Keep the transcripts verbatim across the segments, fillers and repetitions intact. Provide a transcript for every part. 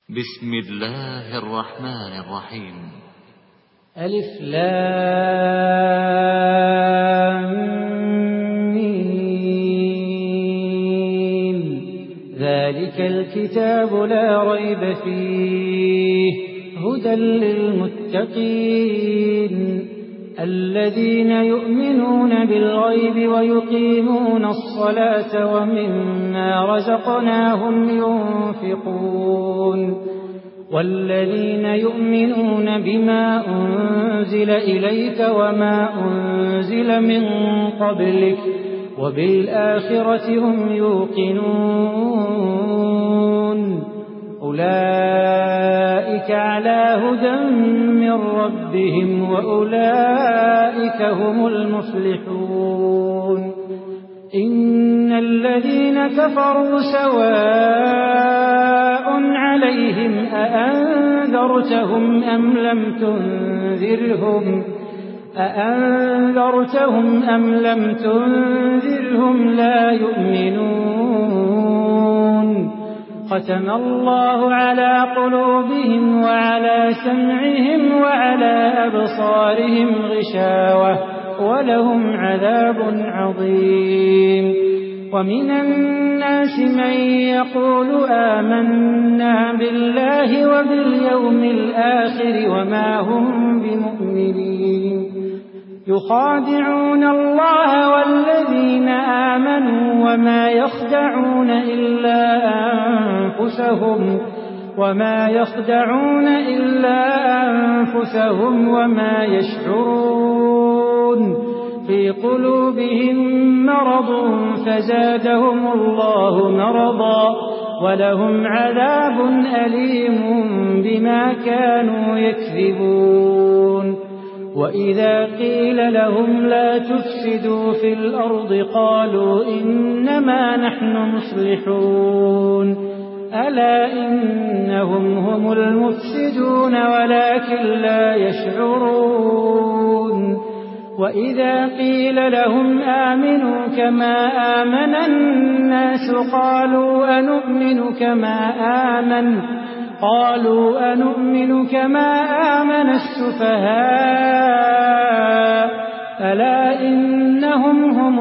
بسم الله الرحمن الرحيم. ألف لام ميم. ذلك الكتاب لا ريب فيه هدى للمتقين الذين يؤمنون بالغيب ويقيمون الصلاة ومما رزقناهم ينفقون والذين يؤمنون بما أنزل إليك وما أنزل من قبلك وبالآخرة هم يوقنون أولئك على هدى من ربهم وأولئك هم المفلحون. إن الذين كفروا سواء عليهم أأنذرتهم أم لم تنذرهم أأنذرتهم أم لم تنذرهم لا يؤمنون. ختم الله على قلوبهم وعلى سمعهم وعلى أبصارهم غشاوة ولهم عذاب عظيم. ومن الناس من يقول آمنا بالله وباليوم الآخر وما هم بمؤمنين يخادعون الله والذين آمنوا وما يخدعون إلا أنفسهم وما يخدعون إلا أنفسهم وما يشعرون. في قلوبهم مرض فزادهم الله مرضا ولهم عذاب أليم بما كانوا يكذبون. وإذا قيل لهم لا تفسدوا في الأرض قالوا إنما نحن مصلحون ألا إنهم هم المفسدون ولكن لا يشعرون. وإذا قيل لهم آمنوا كما آمن الناس قالوا أنؤمن كما آمن قالوا أنؤمن كما آمن السفهاء ألا إنهم هم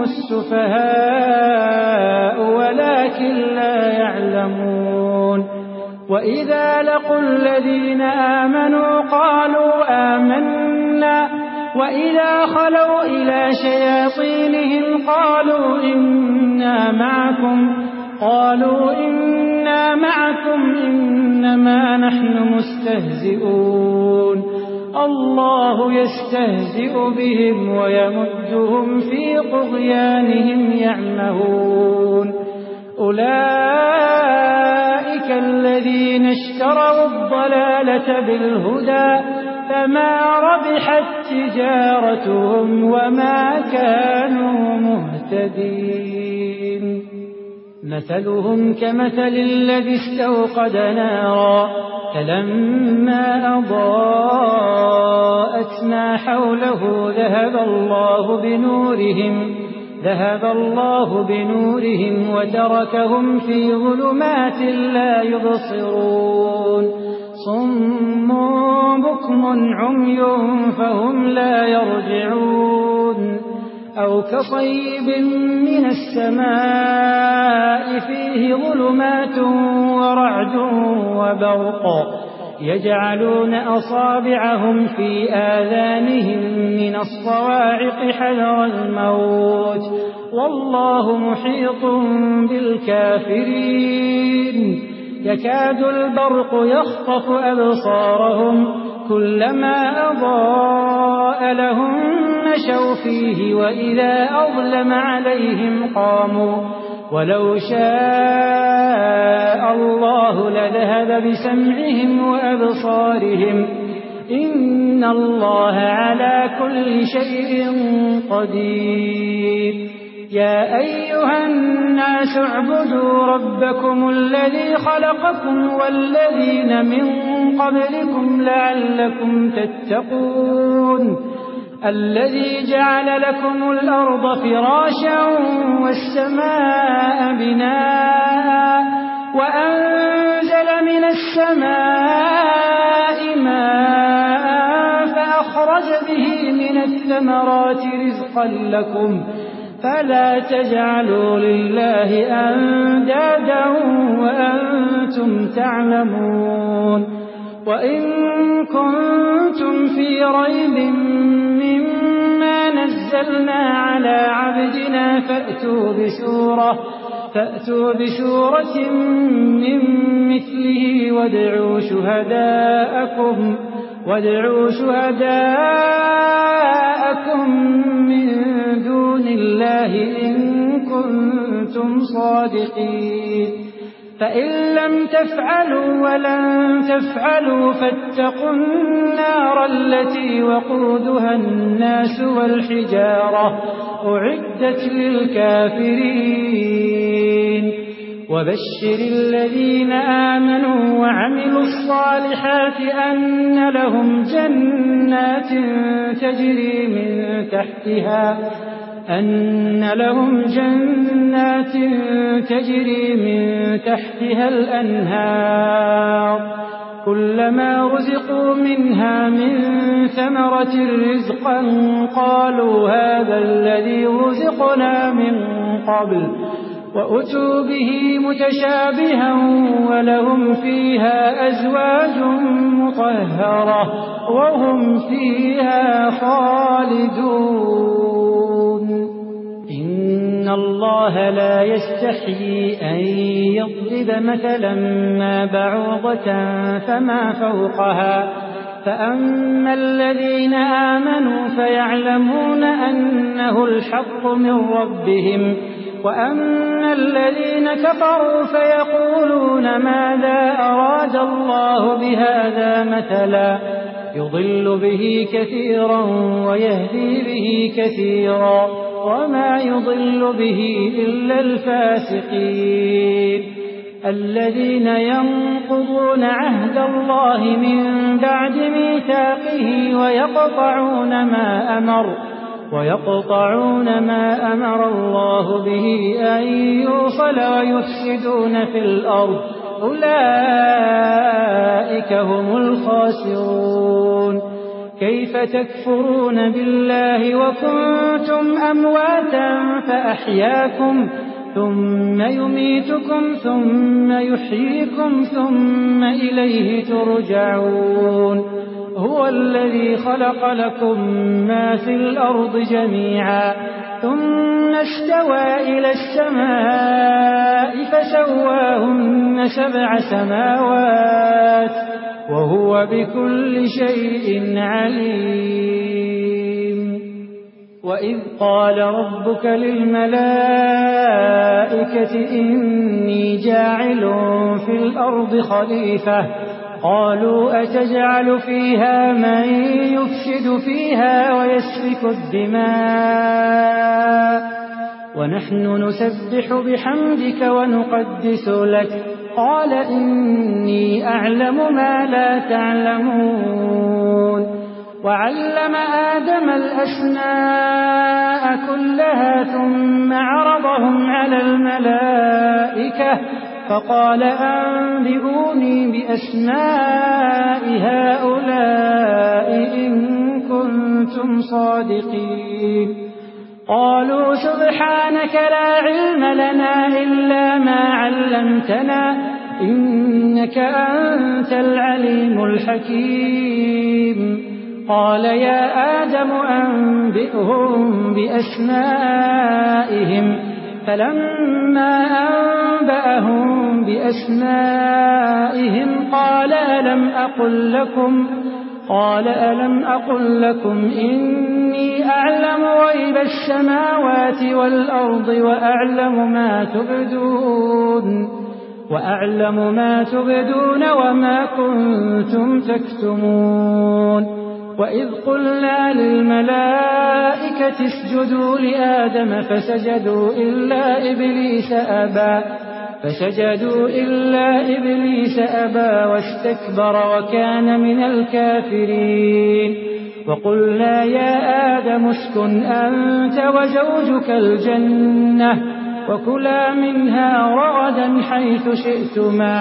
السفهاء ولكن لا يعلمون. وإذا لقوا الذين آمنوا قالوا آمنا وإذا خلوا إلى شياطينهم قالوا إنا معكم قالوا إنا معكم إنما نحن مستهزئون. الله يستهزئ بهم ويمدهم في طغيانهم يعمهون. أولئك الذين اشتروا الضلالة بالهدى فما ربحت تجارتهم وما كانوا مهتدين. مثلهم كمثل الذي استوقد نارا فلما أضاءت ما حوله ذهب الله بنورهم ذهب الله بنورهم وتركهم في ظلمات لا يبصرون. صم بكم عمي فهم لا يرجعون. أو كصيب من السماء فيه ظلمات ورعد وبرق يجعلون أصابعهم في آذانهم من الصواعق حذر الموت والله محيط بالكافرين. يكاد البرق يخطف أبصارهم كلما أضاء لهم مشوا فيه وإذا أظلم عليهم قاموا ولو شاء الله لذهب بسمعهم وأبصارهم إن الله على كل شيء قدير. يا أيها الناس اعبدوا ربكم الذي خلقكم والذين من قبلكم لعلكم تتقون. الذي جعل لكم الأرض فراشا والسماء بناء وأنزل من السماء ماء فأخرج به من الثمرات رزقا لكم فلا تجعلوا لله أندادا وأنتم تعلمون وإن كنتم في ريب مما نزلنا على عبدنا فأتوا بسورة فأتوا بسورة من مثله وادعوا شهداءكم وادعوا شهداءكم من دون الله إن كنتم صادقين فإن لم تفعلوا ولن تفعلوا فاتقوا النار التي وقودها الناس والحجارة أعدت للكافرين وبشر الذين آمنوا وعملوا الصالحات أن لهم جنات تجري من تحتها أن لهم جنات تجري من تحتها الأنهار كلما رزقوا منها من ثمرة رزقا قالوا هذا الذي رزقنا من قبل وأتوا به متشابها ولهم فيها أزواج مطهرة وهم فيها خالدون إن الله لا يستحيي أن يضرب مثلا ما بعوضة فما فوقها فأما الذين آمنوا فيعلمون أنه الحق من ربهم وأما الذين كفروا فيقولون ماذا أراد الله بهذا مثلا يضل به كثيرا ويهدي به كثيرا وما يضل به إلا الفاسقين الذين ينقضون عهد الله من بعد ميثاقه ويقطعون ما أمر ويقطعون ما أمر الله به أن يوصل ويفسدون في الأرض أولئك هم الخاسرون كيف تكفرون بالله وكنتم أمواتا فأحياكم ثم يميتكم ثم يحييكم ثم إليه ترجعون هو الذي خلق لكم ما في الأرض جميعا ثم استوى إلى السماء فسواهن سبع سماوات وهو بكل شيء عليم وإذ قال ربك للملائكة إني جاعل في الأرض خليفة قالوا أتجعل فيها من يفسد فيها ويسفك الدماء ونحن نسبح بحمدك ونقدس لك قال إني أعلم ما لا تعلمون وعلم آدم الأسماء كلها ثم عرضهم على الملائكة فقال أنبئوني بأسماء هؤلاء إن كنتم صادقين قالوا سبحانك لا علم لنا إلا ما علمتنا إنك أنت العليم الحكيم قال يا آدم أنبئهم بأسمائهم فلما أنبأهم بأسمائهم قال ألم أقل لكم قال ألم أقل لكم إني أعلم غيب السماوات والأرض وأعلم ما تبدون وأعلم ما تبدون وما كنتم تكتمون وإذ قلنا للملائكة اسجدوا لآدم فسجدوا إلا إبليس أبى فسجدوا إلا إبليس أبى واستكبر وكان من الكافرين وقلنا يا آدم اسكن أنت وزوجك الجنة وكلا منها رغدا حيث شئتما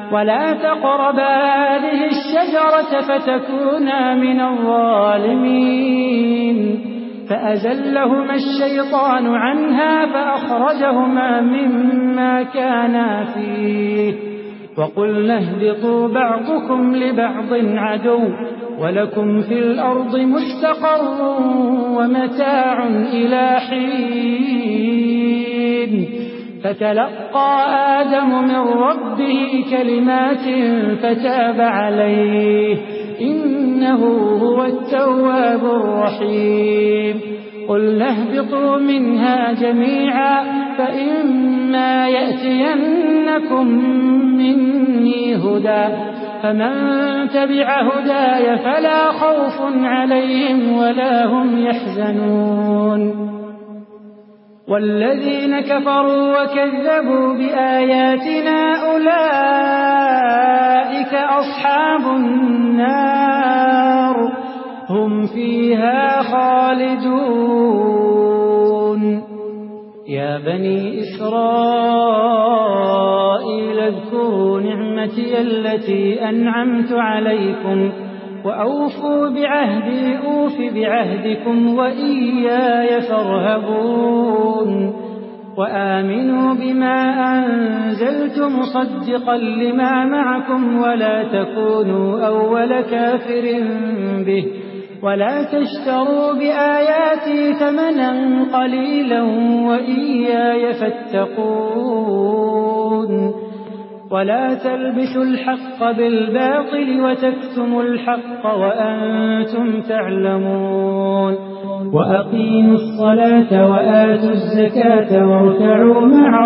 ولا تقربا هذه الشجرة فتكونا من الظالمين فأزلهما الشيطان عنها فأخرجهما مما كانا فيه وقلنا اهبطوا بعضكم لبعض عدو ولكم في الأرض مستقر ومتاع إلى حين فتلقى آدم من ربه كلمات فتاب عليه إنه هو التواب الرحيم قلنا اهبطوا منها جميعا فإما يأتينكم مني هدى فمن تبع هداي فلا خوف عليهم ولا هم يحزنون والذين كفروا وكذبوا بآياتنا أولئك أصحاب النار هم فيها خالدون يا بني إسرائيل اذكروا نعمتي التي أنعمت عليكم وأوفوا بعهدي أوف بعهدكم وإياي فارهبون وآمنوا بما أنزلت مصدقا لما معكم ولا تكونوا أول كافر به ولا تشتروا بآياتي ثمنا قليلا وإياي فاتقون ولا تلبسوا الحق بالباطل وتكتموا الحق وأنتم تعلمون وأقيموا الصلاة وآتوا الزكاة واركعوا مع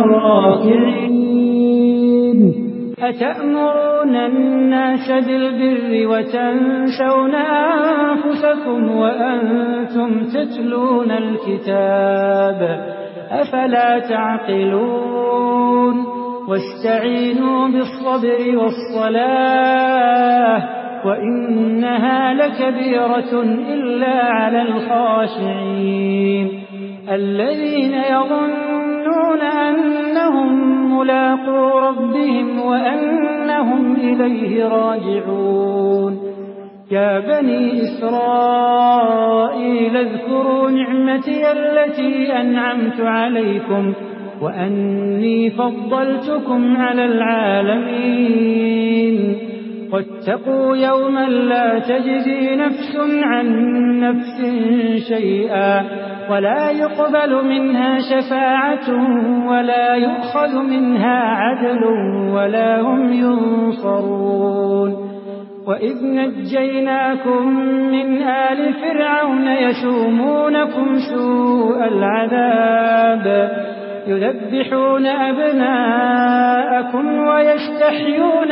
الراكعين أتأمرون الناس بالبر وتنسون أنفسكم وأنتم تتلون الكتاب أفلا تعقلون واستعينوا بالصبر والصلاة وإنها لكبيرة إلا على الخاشعين الذين يظنون أنهم ملاقو ربهم وأنهم إليه راجعون يا بني إسرائيل اذكروا نعمتي التي أنعمت عليكم وأني فضلتكم على العالمين واتقوا يوما لا تجزي نفس عن نفس شيئا ولا يقبل منها شفاعة ولا يؤخذ منها عدل ولا هم ينصرون وإذ نجيناكم من آل فرعون يسومونكم سوء العذاب يذبحون أبناءكم ويستحيون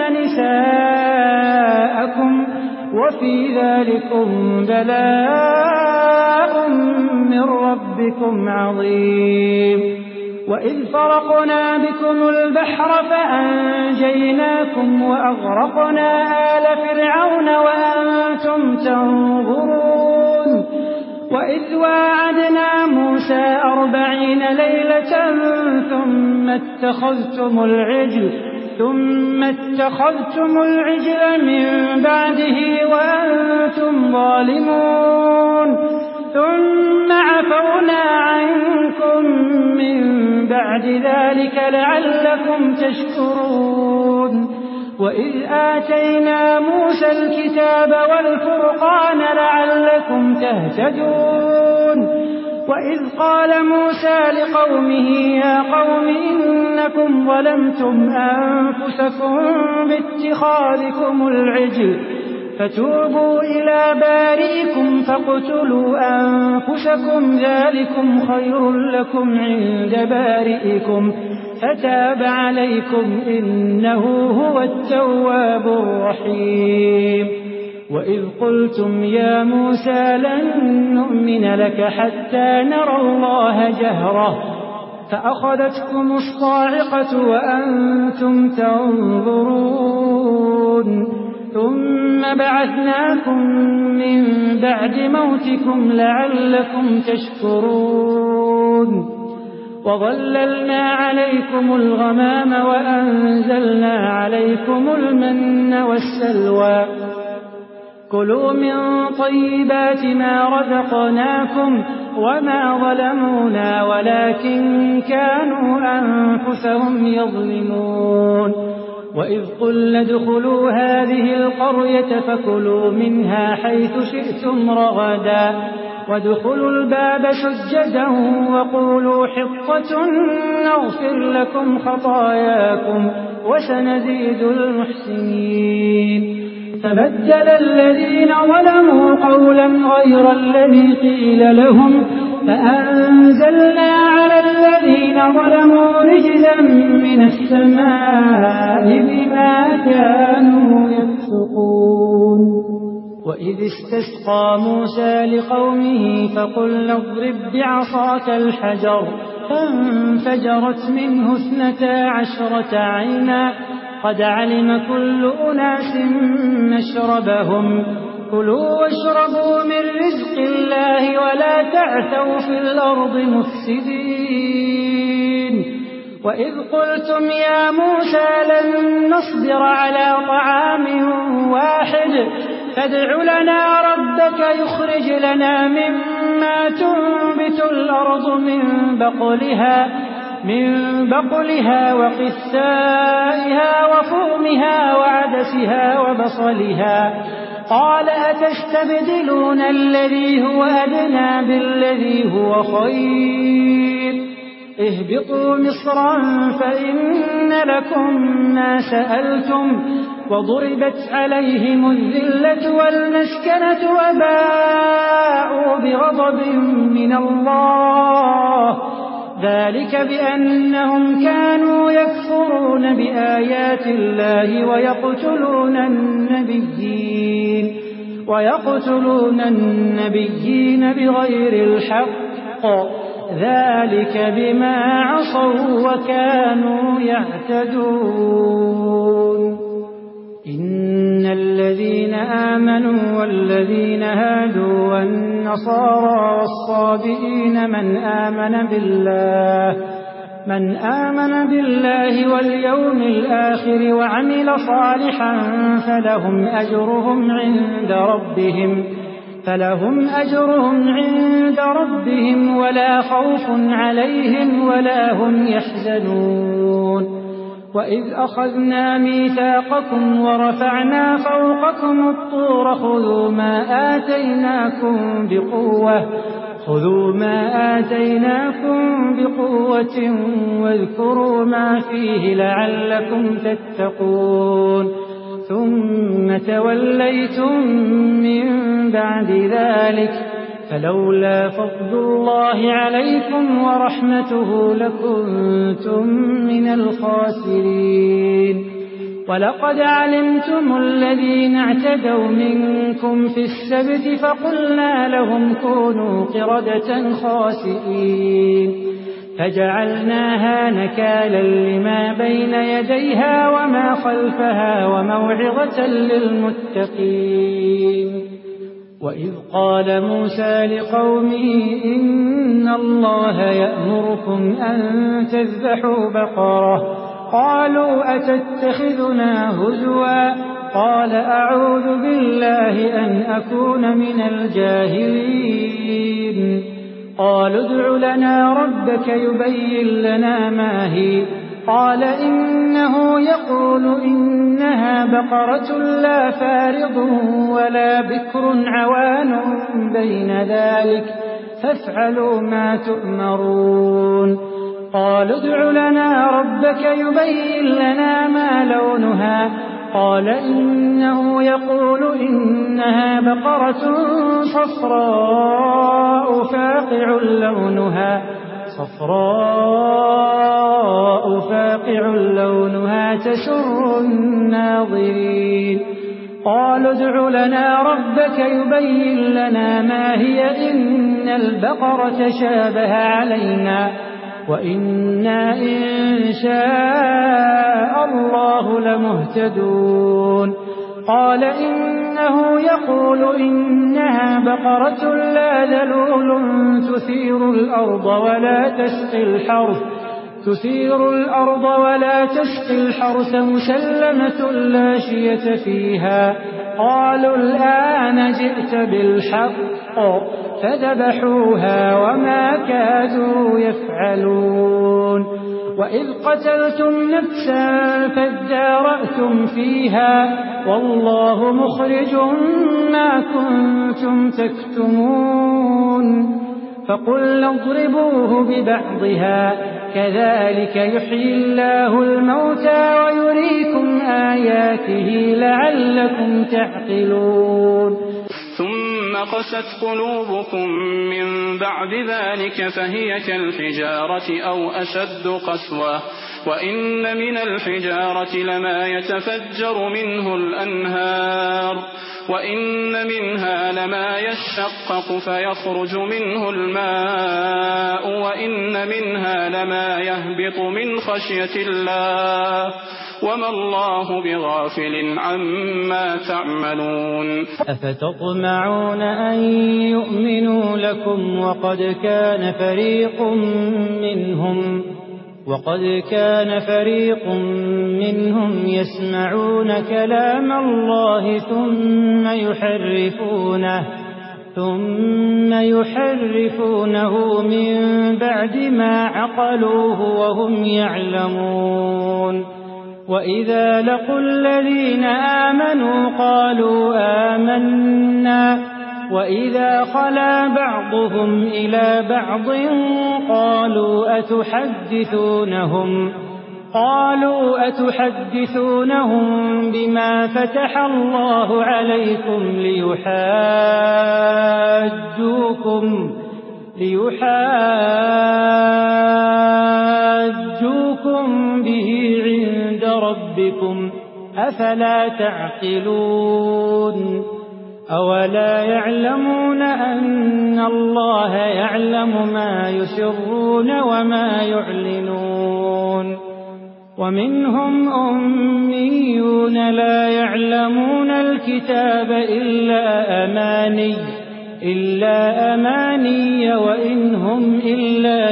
نساءكم وفي ذلكم بلاء من ربكم عظيم وإذ فرقنا بكم البحر فأنجيناكم وأغرقنا آل فرعون وأنتم تنظرون وإذ واعدنا موسى أربعين ليلة ثم اتخذتم العجل ثم اتخذتم العجل من بعده وأنتم ظالمون ثم عفونا عنكم من بعد ذلك لعلكم تشكرون وإذ آتينا موسى الكتاب والفرقان لعلكم تهتدون وإذ قال موسى لقومه يا قوم إنكم ظلمتم أنفسكم باتخاذكم العجل فتوبوا إلى بارئكم فاقتلوا أنفسكم ذلكم خير لكم عند بارئكم فتاب عليكم إنه هو التواب الرحيم وإذ قلتم يا موسى لن نؤمن لك حتى نرى الله جهرة فأخذتكم الصاعقة وأنتم تنظرون ثم بعثناكم من بعد موتكم لعلكم تشكرون وظللنا عليكم الغمام وأنزلنا عليكم المن والسلوى كلوا من طيبات ما رزقناكم وما ظلمونا ولكن كانوا أنفسهم يظلمون وإذ قلنا ادخلوا هذه القرية فكلوا منها حيث شئتم رغدا وادخلوا الباب سجدا وقولوا حطة نغفر لكم خطاياكم وسنزيد المحسنين فبدل الذين ظلموا قولا غير الذي قيل لهم فأنزلنا على الذين ظلموا رجزا من السماء بما كانوا يفسقون وإذ استسقى موسى لقومه فقلنا اضرب بعصاك الحجر فانفجرت منه اثنتا عشرة عينا قد علم كل أناس مشربهم كلوا واشربوا من رزق الله ولا تعثوا في الأرض مفسدين وإذ قلتم يا موسى لن نصبر على طعام واحد فادع لنا ربك يخرج لنا مما تنبت الأرض من بقلها من بقلها وقثائها وفومها وعدسها وبصلها قال أتستبدلون الذي هو أدنى بالذي هو خير اهبطوا مصرا فإن لكم ما سألتم وضربت عليهم الذلة والمسكنة وباءوا بغضب من الله ذلك بأنهم كانوا يكفرون بآيات الله ويقتلون النبيين ويقتلون النبيين بغير الحق ذلك بما عصوا وكانوا يعتدون إن الذين آمنوا والذين هادوا والنصارى والصابئين من آمن بالله من آمن بالله واليوم الآخر وعمل صالحا فلهم أجرهم عند ربهم فلهم أجرهم عند ربهم ولا خوف عليهم ولا هم يحزنون وإذ أخذنا ميثاقكم ورفعنا فوقكم الطور خذوا ما آتيناكم بقوة خذوا ما آتيناكم بقوة واذكروا ما فيه لعلكم تتقون ثم توليتم من بعد ذلك فلولا فضل الله عليكم ورحمته لكنتم من الخاسرين ولقد علمتم الذين اعتدوا منكم في السبت فقلنا لهم كونوا قردة خاسئين فجعلناها نكالا لما بين يديها وما خلفها وموعظة للمتقين وإذ قال موسى لقومه إن الله يأمركم أن تذبحوا بقرة قالوا أتتخذنا هزوا قال أعوذ بالله أن أكون من الجاهلين قالوا ادع لنا ربك يبين لنا ما هي قال إنه يقول إنها بقرة لا فارض ولا بكر عوان بين ذلك فافعلوا ما تؤمرون قالوا ادع لنا ربك يبين لنا ما لونها قال إنه يقول إنها بقرة صفراء فاقع لونها صفراء فاقع لونها تسر الناظرين قالوا ادع لنا ربك يبين لنا ما هي إن البقرة شابه علينا وإنا إن شاء الله لمهتدون قال إن أنه يقول إنها بقرة لا ذلول تثير الأرض ولا تسقي الحرث تثير الأرض ولا تسقي الحرث مسلمة لا شية فيها. قالوا الآن جئت بالحق فذبحوها وما كادوا يفعلون. وإذ قتلتم نفسا فادارأتم فيها والله مخرج ما كنتم تكتمون. فقلنا اضربوه ببعضها كذلك يحيي الله الموتى ويريكم آياته لعلكم تعقلون. ثم قست قلوبكم من بعد ذلك فهي كالحجارة أو أشد قسوة وإن من الحجارة لما يتفجر منه الأنهار وإن منها لما يشقق فيخرج منه الماء وإن منها لما يهبط من خشية الله وما الله بغافل عما تعملون. أفتطمعون أن يؤمنوا لكم وقد كان فريق منهم وقد كان فريق منهم يسمعون كلام الله ثم يحرفونه ثم يحرفونه من بعد ما عقلوه وهم يعلمون. وإذا لقوا الذين آمنوا قالوا آمنا وإذا خلا بعضهم إلى بعض قالوا أتحدثونهم قالوا أتحدثونهم بما فتح الله عليكم ليحاجوكم ليحاجوكم به عند ربكم أفلا تعقلون. أولا يعلمون أن الله يعلم ما يسرون وما يعلنون. ومنهم أميون لا يعلمون الكتاب إلا أماني إلا أماني وإنهم إلا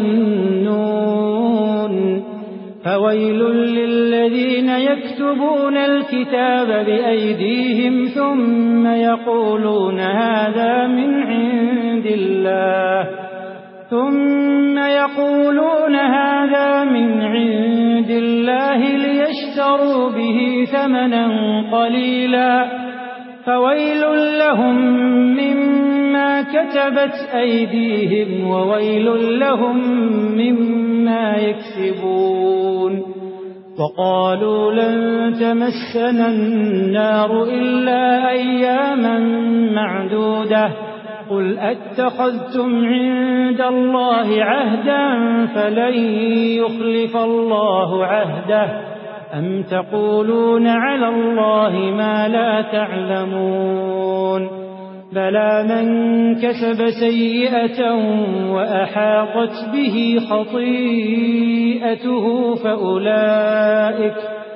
يظنون. فويل للذين يكتبون الكتاب بأيديهم ثم يقولون هذا من عند الله ثم يقولون هذا من عند الله ليشتروا به ثمنا قليلا فويل لهم مما كتبت أيديهم وويل لهم مما يكسبون. وقالوا لن تمسنا النار إلا أياما معدودة قل أتخذتم عند الله عهدا فلن يخلف الله عهده أم تقولون على الله ما لا تعلمون. بلى من كسب سيئة وأحاطت به خطيئته فأولئك,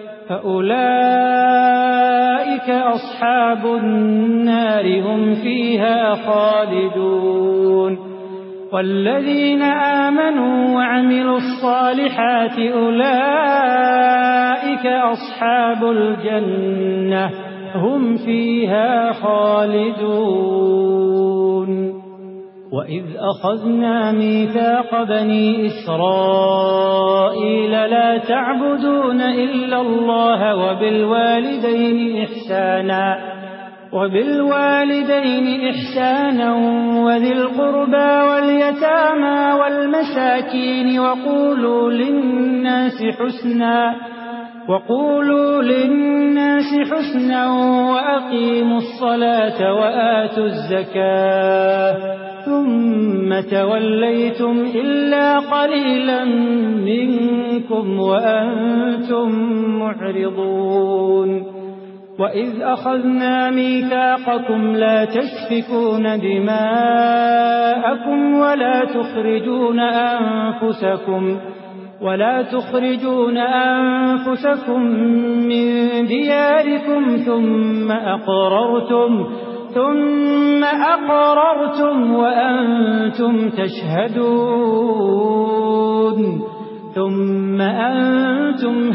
فأولئك أصحاب النار هم فيها خالدون. والذين آمنوا وعملوا الصالحات أولئك أصحاب الجنة هم فيها خالدون. وإذ أخذنا ميثاق بني إسرائيل لا تعبدون إلا الله وبالوالدين إحسانا وبالوالدين إحسانا وذي القربى واليتامى والمساكين وقولوا للناس حسنا وقولوا للناس حسنا وأقيموا الصلاة وآتوا الزكاة ثم توليتم إلا قليلا منكم وأنتم معرضون. وإذ أخذنا ميثاقكم لا تسفكون دماءكم ولا تخرجون أنفسكم ولا تخرجون أنفسكم من دياركم ثم أقررتم ثم أقررتم وأنتم تشهدون ثم أنتم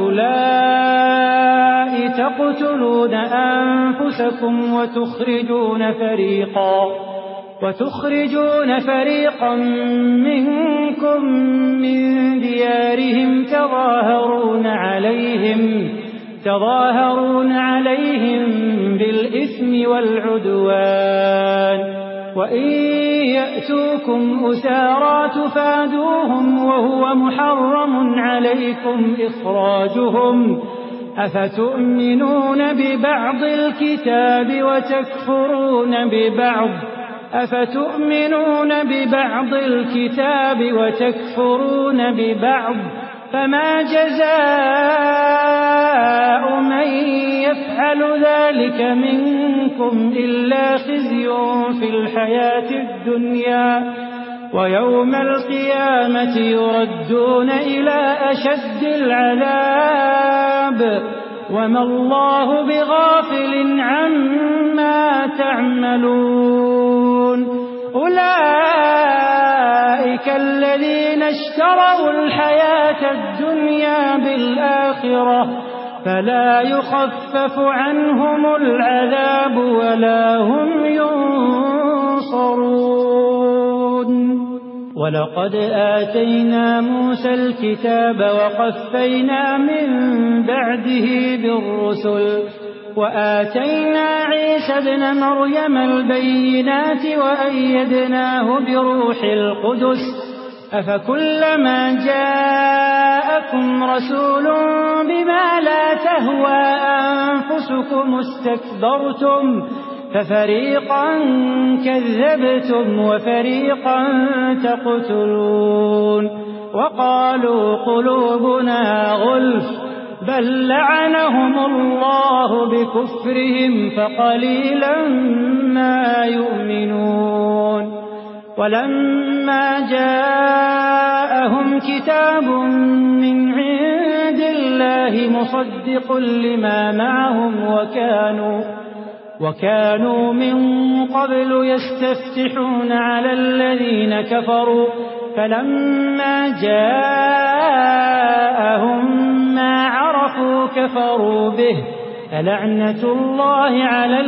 هؤلاء تقتلون أنفسكم وتخرجون فريقا وتخرجون فريقا منكم من ديارهم تظاهرون عليهم تظاهرون عليهم بالإثم والعدوان وإن يأتوكم أسارى تفادوهم وهو محرم عليكم إخراجهم أفتؤمنون ببعض الكتاب وتكفرون ببعض أفتؤمنون ببعض الكتاب وتكفرون ببعض فما جزاء من يفعل ذلك منكم إلا خزي في الحياة الدنيا ويوم القيامة يردون إلى أشد العذاب وما الله بغافل عما تعملون أولئك الذين اشتروا الحياة الدنيا بالآخرة فلا يخفف عنهم العذاب ولا هم ينصرون ولقد آتينا موسى الكتاب وقفينا من بعده بالرسل وآتينا عيسى ابن مريم البينات وأيدناه بروح القدس أفكلما جاءكم رسول بما لا تهوى أنفسكم استكبرتم ففريقا كذبتم وفريقا تقتلون وقالوا قلوبنا غلف بل لعنهم الله بكفرهم فقليلا ما يؤمنون ولما جاءهم كتاب من عند الله مصدق لما معهم وكانوا وكانوا من قبل يستفتحون على الذين كفروا فلما جاءهم ما عرفوا كفروا به فلعنة الله على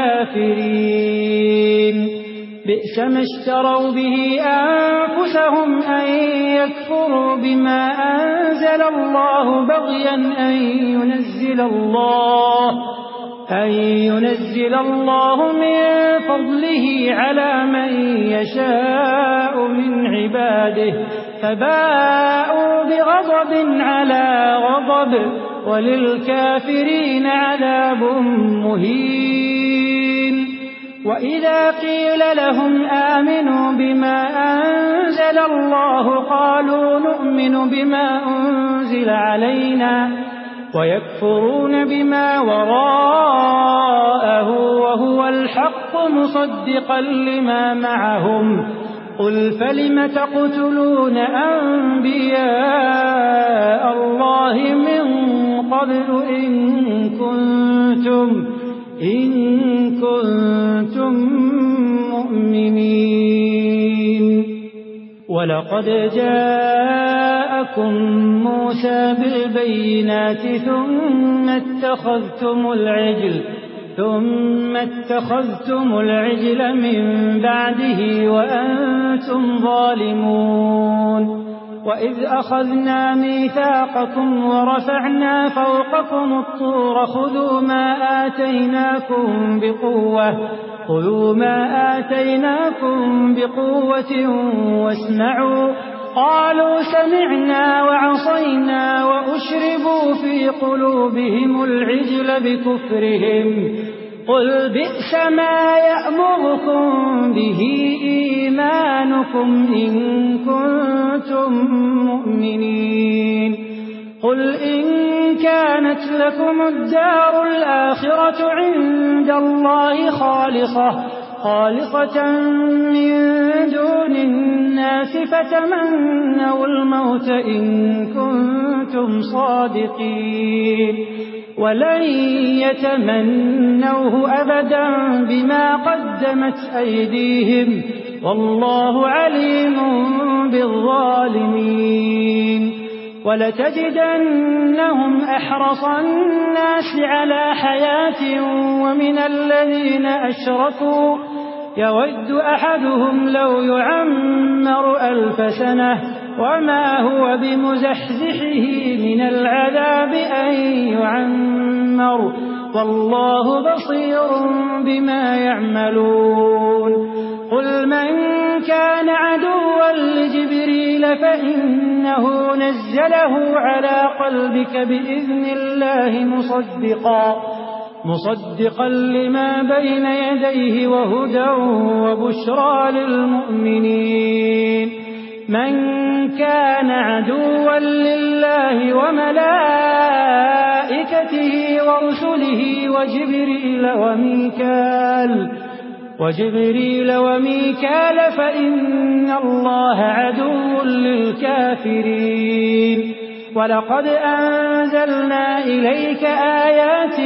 الكافرين بئس ما اشتروا به أنفسهم أن يكفروا بما أنزل الله بغيا أن ينزل الله أن ينزل الله من فضله على من يشاء من عباده فباءوا بغضب على غضب وللكافرين عذاب مهين وإذا قيل لهم آمنوا بما أنزل الله قالوا نؤمن بما أنزل علينا ويكفرون بما وراءه وهو الحق مصدقا لما معهم قل فلم تقتلون أنبياء الله من قبل إن كنتم إن كنتم مؤمنين ولقد جاءكم موسى بالبينات ثم اتخذتم العجل ثم اتخذتم العجل من بعده وأنتم ظالمون وإذ أخذنا ميثاقكم ورفعنا فوقكم الطور خذوا ما آتيناكم بقوة خذوا ما آتيناكم بقوة واسمعوا قالوا سمعنا وعصينا وأشربوا في قلوبهم العجل بكفرهم قل بئس ما يأمركم به إيمانكم إن كنتم مؤمنين قل إن كانت لكم الدار الآخرة عند الله خالصة خالصة من دون الناس فتمنوا الموت إن كنتم صادقين ولن يتمنوه أبدا بما قدمت أيديهم والله عليم بالظالمين ولتجدنهم أحرص الناس على حياة ومن الذين أشركوا يود أحدهم لو يعمر ألف سنة وما هو بمزحزحه من العذاب أن يعمر والله بصير بما يعملون قل من كان عدوا لجبريل فإنه نزله على قلبك بإذن الله مصدقا مصدقا لما بين يديه وهدى وبشرى للمؤمنين من كان عدوا لله وملائكته ورسله وجبريل وميكال وجبريل وميكال فإن الله عدو للكافرين ولقد أنزلنا إليك آيات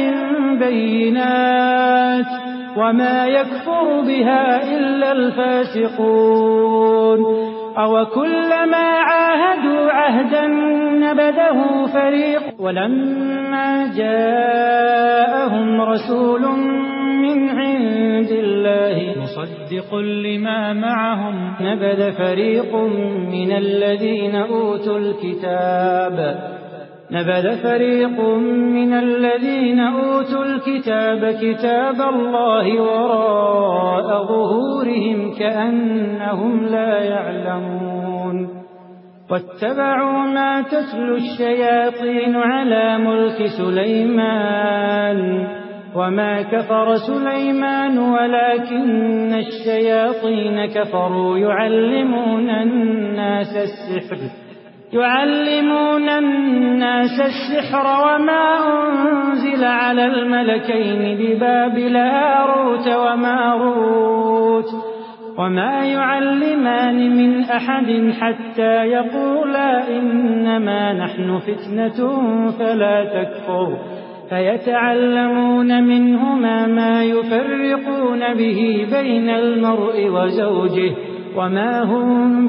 بينات وما يكفر بها إلا الفاسقون أو كلما عاهدوا عهدا نبذه فريق ولما جاءهم رسول من عند الله مصدق لما معهم نبذ فريق من الذين أوتوا الكتاب نبذ فريق من الذين أوتوا الكتاب كتاب الله وراء ظهورهم كأنهم لا يعلمون واتبعوا ما تتلو الشياطين على ملك سليمان وما كفر سليمان ولكن الشياطين كفروا يعلمون الناس السحر يعلمون الناس السحر وما أنزل على الملكين ببابل هاروت وماروت وما يعلمان من أحد حتى يقولا إنما نحن فتنة فلا تكفر فيتعلمون منهما ما يفرقون به بين المرء وزوجه وما هم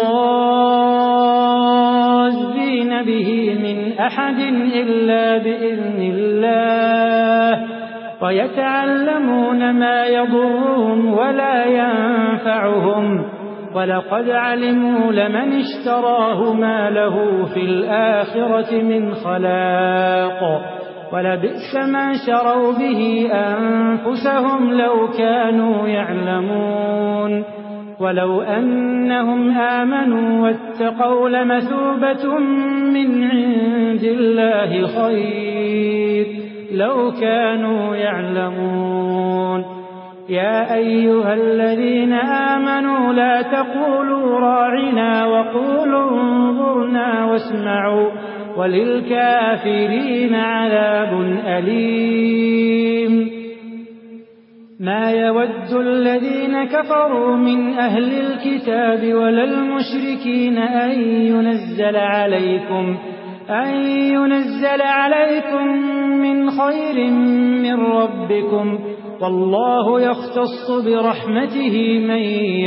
بضازين به من أحد إلا بإذن الله ويتعلمون ما يضرهم ولا ينفعهم ولقد علموا لمن اشتراه ما له في الآخرة من خلاق ولبئس ما شروا به أنفسهم لو كانوا يعلمون ولو أنهم آمنوا واتقوا لمثوبة من عند الله خير لو كانوا يعلمون يا أيها الذين آمنوا لا تقولوا راعنا وقولوا انظرنا واسمعوا وللكافرين عذاب أليم ما يود الذين كفروا من أهل الكتاب ولا المشركين أن ينزل عليكم أن ينزل عليكم من خير من ربكم والله يختص برحمته من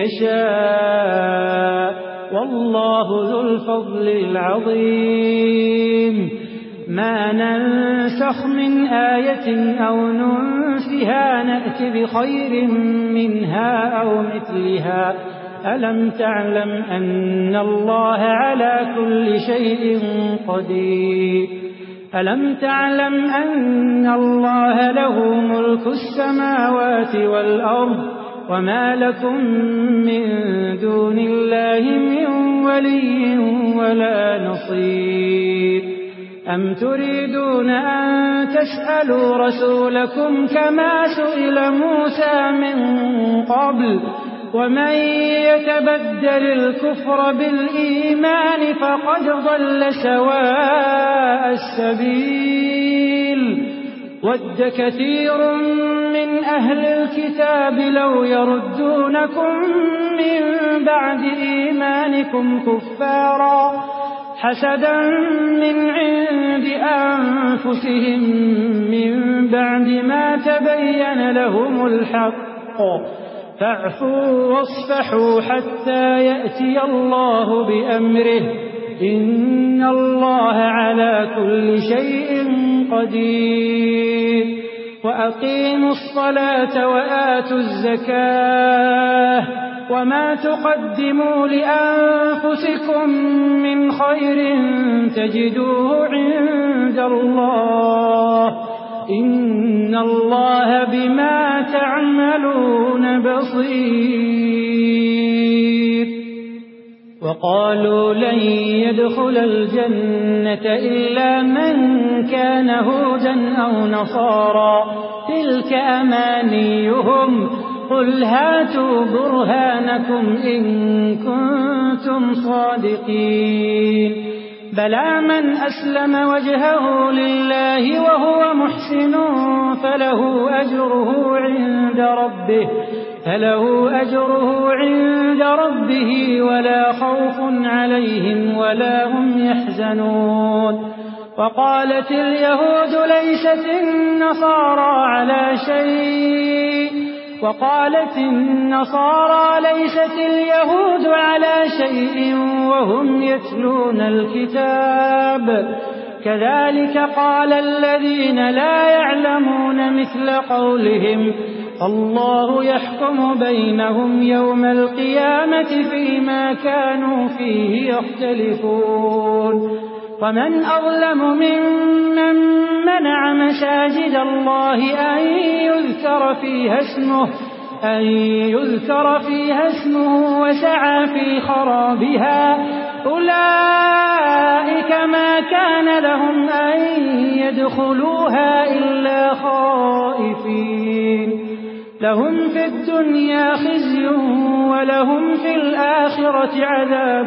يشاء والله ذو الفضل العظيم ما ننسخ من آية أو ننسها نأت بخير منها أو مثلها ألم تعلم أن الله على كل شيء قدير ألم تعلم أن الله له ملك السماوات والأرض وما لكم من دون الله من ولي ولا نصير أم تريدون أن تسألوا رسولكم كما سئل موسى من قبل ومن يتبدل الكفر بالإيمان فقد ضل سواء السبيل ود كثير من أهل أهل الكتاب لو يردونكم من بعد إيمانكم كفارا حسدا من عند أنفسهم من بعد ما تبين لهم الحق فاعفوا واصفحوا حتى يأتي الله بأمره إن الله على كل شيء قدير وأقيموا الصلاة وآتوا الزكاة وما تقدموا لأنفسكم من خير تجدوه عند الله إن الله بما تعملون بصير وقالوا لن يدخل الجنة إلا من كان هودا أو نصارى تلك أمانيهم قل هاتوا برهانكم إن كنتم صادقين بلى من أسلم وجهه لله وهو محسن فله أجره عند ربه فله أجره عند ربه ولا خوف عليهم ولا هم يحزنون وقالت اليهود ليست النصارى على شيء وقالت النصارى ليست اليهود على شيء وهم يتلون الكتاب كذلك قال الذين لا يعلمون مثل قولهم الله يحكم بينهم يوم القيامة فيما كانوا فيه يختلفون ومن أظلم ممن منع مساجد الله أن يذكر فيها اسمه أن يذكر فيها اسمه وسعى في خرابها أولئك ما كان لهم أن يدخلوها إلا خائفين لهم في الدنيا خزي ولهم في الآخرة عذاب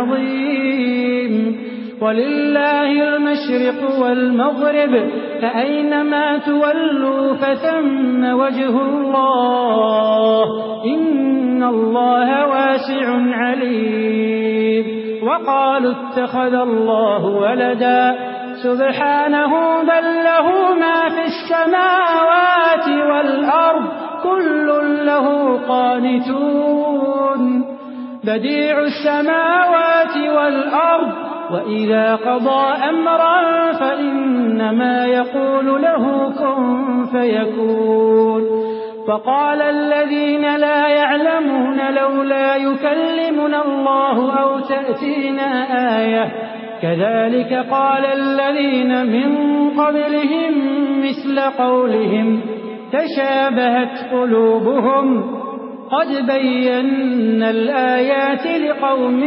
عظيم ولله المشرق والمغرب فأينما تولوا فثم وجه الله إن الله واسع عليم وقالوا اتخذ الله ولدا سبحانه بل له ما في السماوات والأرض كل له قانتون بديع السماوات والأرض وإذا قضى أمرا فإنما يقول له كن فيكون فقال الذين لا يعلمون لولا يكلمنا الله أو تأتينا آية كذلك قال الذين من قبلهم مثل قولهم تشابهت قلوبهم قد بينا الآيات لقوم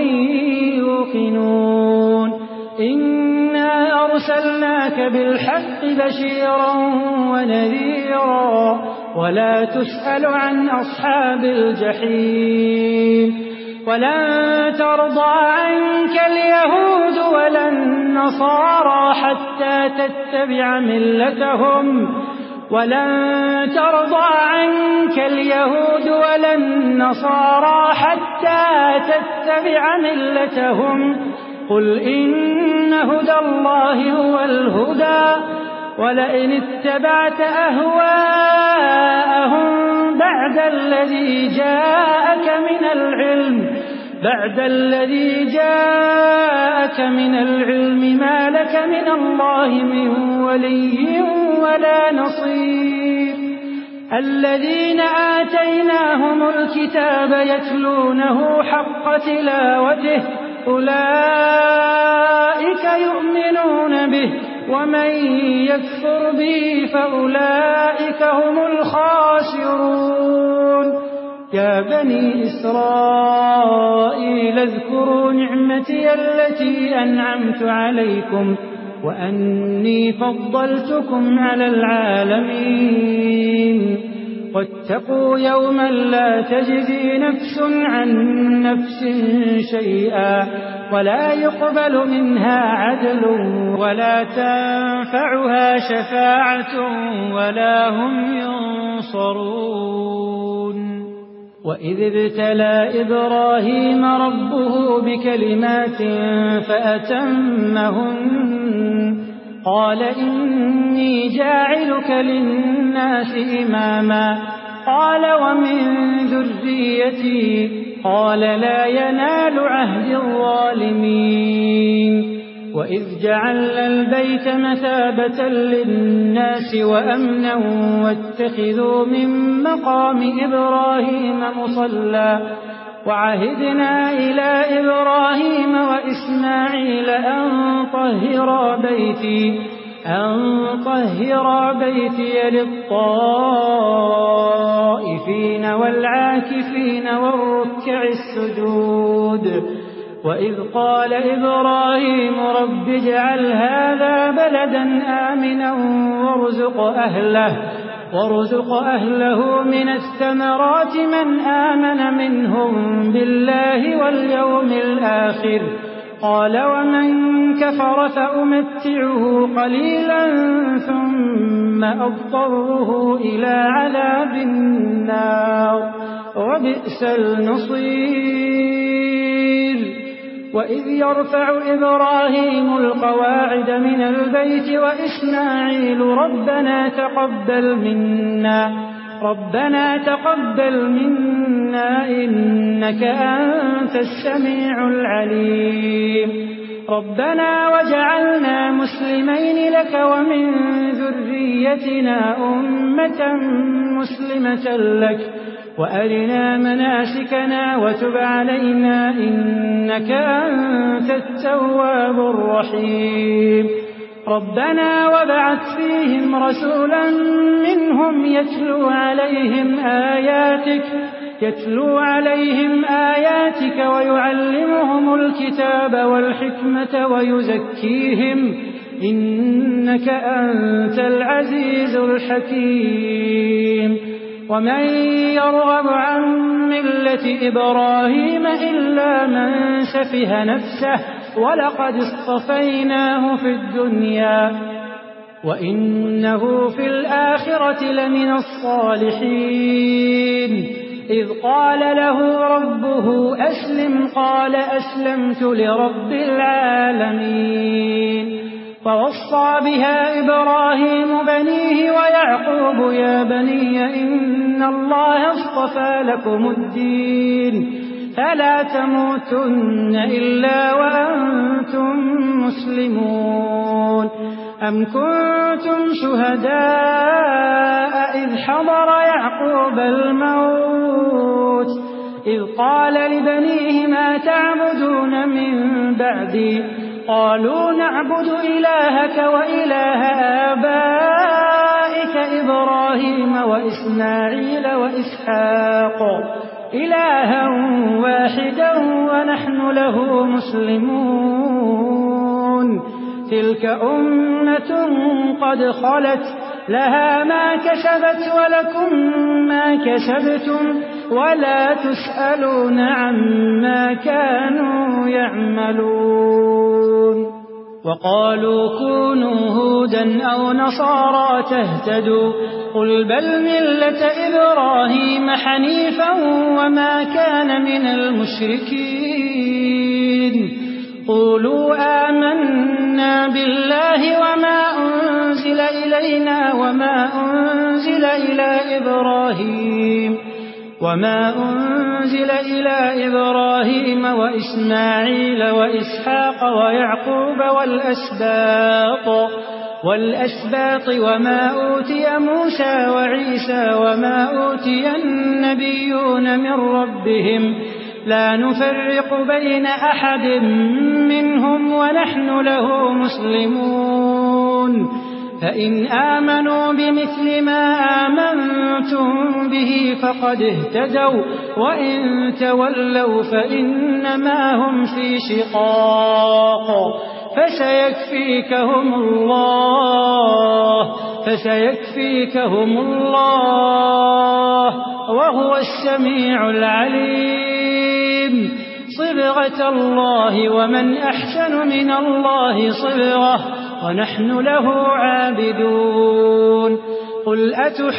يوقنون إنا أرسلناك بالحق بشيرا ونذيرا ولا تسأل عن أصحاب الجحيم ولن ترضى عنك اليهود ولا النصارى حتى تتبع ملتهم ولن ترضى عنك اليهود ولا النصارى حتى تتبع ملتهم قل إن هدى الله هو الهدى ولئن اتبعت أهواءهم بعد الذي جاءك من العلم بعد الذي جاءك من العلم ما لك من الله من ولي ولا نصير الذين آتيناهم الكتاب يتلونه حق تلاوته أولئك يؤمنون به ومن يكفر به فأولئك هم الخاسرون يا بني إسرائيل اذكروا نعمتي التي أنعمت عليكم وأني فضلتكم على العالمين واتقوا يوما لا تجزي نفس عن نفس شيئا ولا يقبل منها عدل ولا تنفعها شفاعة ولا هم ينصرون ينصرون وإذ ابتلى إبراهيم ربه بكلمات فأتمهن قال إني جاعلك للناس إماما قال ومن ذريتي قال لا ينال عهد الظالمين وإذ جعلنا البيت مثابة للناس وأمنا واتخذوا من مقام إبراهيم مصلى وعهدنا إلى إبراهيم وإسماعيل أن طهرا بيتي أن طهرا بيتي للطائفين والعاكفين والركع السجود وإذ قال إبراهيم رب اجعل هذا بلدا آمنا وارزق أهله وارزق أهله من الثمرات من آمن منهم بالله واليوم الآخر قال ومن كفر فأمتعه قليلا ثم أضطره إلى عذاب النار وبئس المصير وإذ يرفع إبراهيم القواعد من البيت وإسماعيل ربنا تقبل منا ربنا تقبل منا إنك أنت السميع العليم ربنا وجعلنا مسلمين لك ومن ذريتنا أمة مسلمة لك وأرنا مناسكنا وتب علينا إنك أنت التواب الرحيم ربنا وابعث فيهم رسولا منهم يتلو عليهم آياتك يتلو عليهم آياتك ويعلمهم الكتاب والحكمة ويزكيهم إنك أنت العزيز الحكيم ومن يرغب عن ملة إبراهيم إلا من سفه نفسه ولقد اصطفيناه في الدنيا وإنه في الآخرة لمن الصالحين إذ قال له ربه أسلم قال أسلمت لرب العالمين فوصى بها إبراهيم بنيه ويعقوب يا بني إن الله اصطفى لكم الدين فلا تموتن إلا وأنتم مسلمون أم كنتم شهداء إذ حضر يعقوب الموت إذ قال لبنيه ما تعبدون من بعدي قالوا نعبد إلهك وإله آبائك إبراهيم وإسماعيل وإسحاق إلها واحدا ونحن له مسلمون تلك أمة قد خلت لها ما كسبت ولكم ما كسبتم ولا تسألون عما كانوا يعملون وقالوا كونوا هودا أو نصارى تهتدوا قل بل ملة إبراهيم حنيفا وما كان من المشركين قولوا آمنا بالله وما أنزل إلينا وما أنزل إلى إبراهيم وما أنزل إلى إبراهيم وإسماعيل وإسحاق ويعقوب والأسباط والأسباط وما أوتي موسى وعيسى وما أوتي النبيون من ربهم لا نفرق بين أحد منهم ونحن له مسلمون فإن آمنوا بمثل ما آمنتم به فقد اهتدوا وإن تولوا فإنما هم في شقاق فسيكفيكهم الله فسيكفيكهم الله وهو السميع العليم صبغة الله ومن أحسن من الله صبغة ونحن له عابدون قل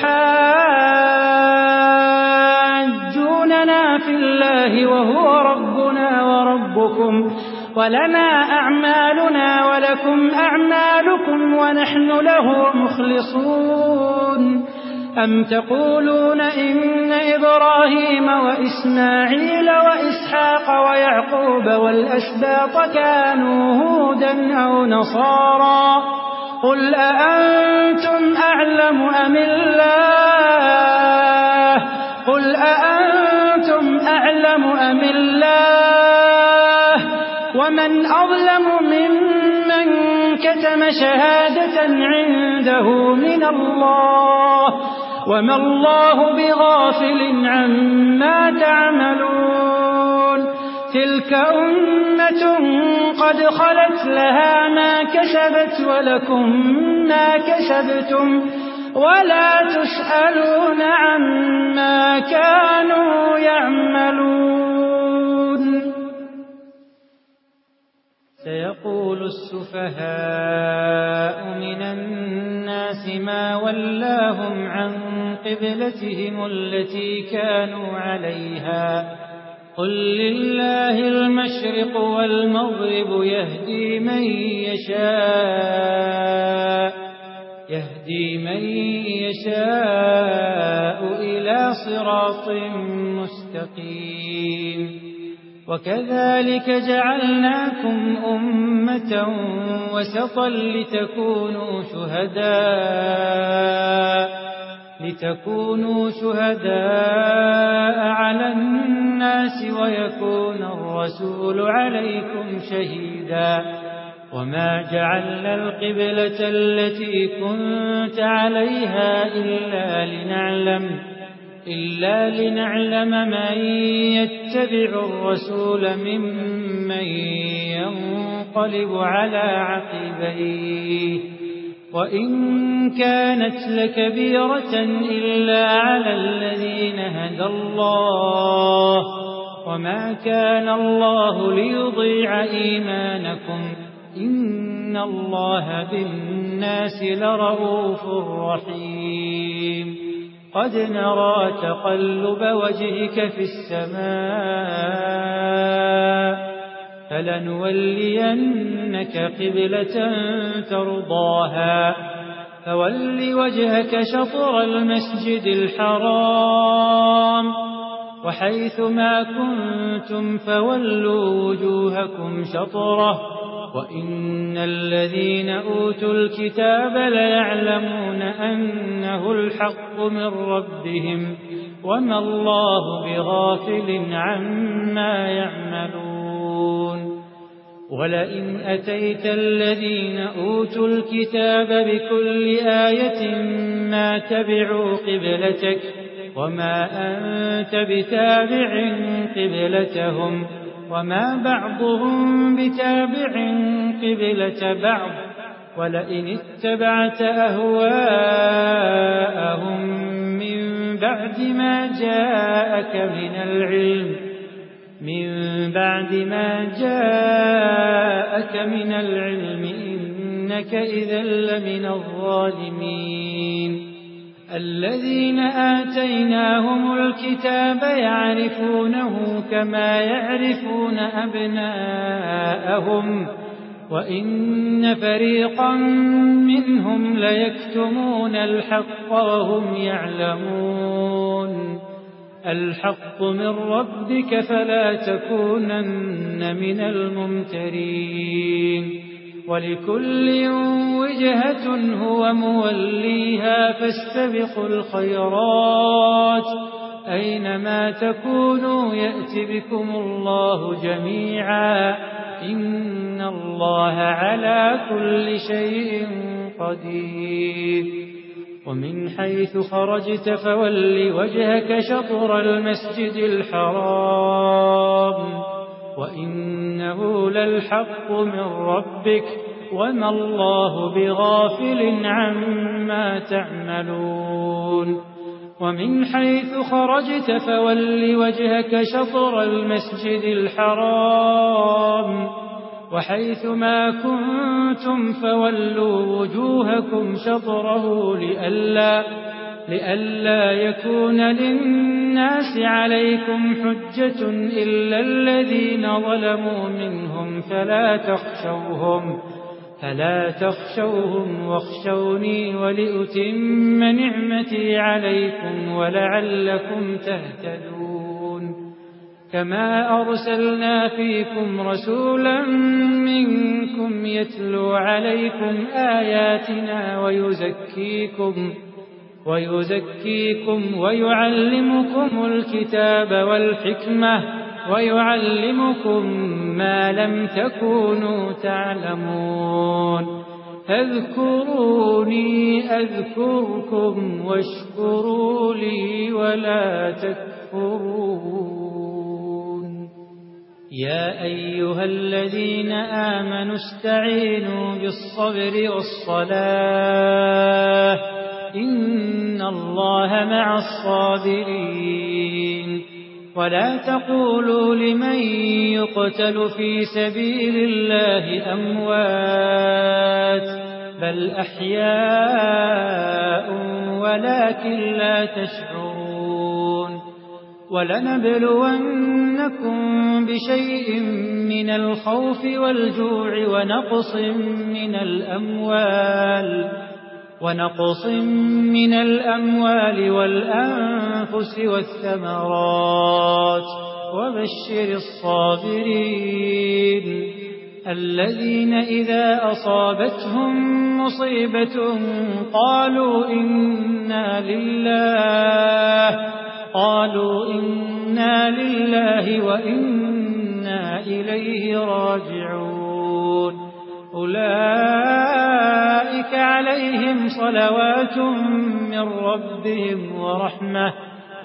أتحاجوننا في الله وهو ربنا وربكم ولنا أعمالنا ولكم أعمالكم ونحن له مخلصون أم تقولون إن إبراهيم وإسماعيل وإسحاق ويعقوب والأسباط كانوا هودا أو نصارى قل أأنتم أعلم أم الله قل أأنتم أعلم أم الله ومن أظلم ممن كتم شهادة عنده من الله وما الله بغافل عما تعملون تلك أمة قد خلت لها ما كسبت ولكم ما كسبتم ولا تسألون عما كانوا يعملون سيقول السفهاء من الناس ما ولاهم عن قبلتهم التي كانوا عليها قل لله المشرق والمغرب يهدي من يشاء يهدي من يشاء إلى صراط مستقيم وكذلك جعلناكم أمة وسطا لتكونوا شهداء لتكونوا شهداء على الناس ويكون الرسول عليكم شهيدا وما جعلنا القبلة التي كنت عليها إلا لنعلم إلا لنعلم من يتبع الرسول ممن ينقلب على عقبيه وإن كانت لكبيرة إلا على الذين هدى الله وما كان الله ليضيع إيمانكم إن الله بالناس لرؤوف رحيم قد نرى تقلب وجهك في السماء فلنولينك قبلة ترضاها فول وجهك شطر المسجد الحرام وحيث ما كنتم فولوا وجوهكم شطره وإن الذين أوتوا الكتاب ليعلمون أنه الحق من ربهم وما الله بغافل عما يعملون ولئن أتيت الذين أوتوا الكتاب بكل آية ما تبعوا قبلتك وما أنت بتابع قبلتهم وما بعضهم بتابع قبلة بعض ولئن اتبعت أهواءهم من بعد ما جاءك من العلم من بعد ما جاءك من العلم إنك إذا لمن الظالمين الذين آتيناهم الكتاب يعرفونه كما يعرفون أبناءهم وإن فريقا منهم ليكتمون الحق وهم يعلمون الحق من ربك فلا تكونن من الممترين ولكل وجهة هو موليها فاستبقوا الخيرات أينما تكونوا يأت بكم الله جميعا إن الله على كل شيء قدير ومن حيث خرجت فول وجهك شطر المسجد الحرام وإنه للحق من ربك وما الله بغافل عما تعملون ومن حيث خرجت فول وجهك شطر المسجد الحرام وحيثما كنتم فولوا وجوهكم شطره لئلا, لئلا يكون للناس عليكم حجة إلا الذين ظلموا منهم فلا تخشوهم, فلا تخشوهم واخشوني ولأتم نعمتي عليكم ولعلكم تهتدون. كما أرسلنا فيكم رسولا منكم يتلو عليكم آياتنا ويزكيكم, ويزكيكم ويعلمكم الكتاب والحكمة ويعلمكم ما لم تكونوا تعلمون. فاذكروني أذكركم واشكروا لي ولا تكفرون. يا أيها الذين آمنوا استعينوا بالصبر والصلاة إن الله مع الصابرين. ولا تقولوا لمن يقتل في سبيل الله أموات بل أحياء ولكن لا تشعرون. ولنبلونكم بشيء من الخوف والجوع ونقص من الأموال ونقص من الأموال والأنفس والثمرات وبشر الصابرين الذين إذا أصابتهم مصيبة قالوا إنا لله قالوا إنا لله وإنا إليه راجعون. أولئك عليهم صلوات من ربهم ورحمة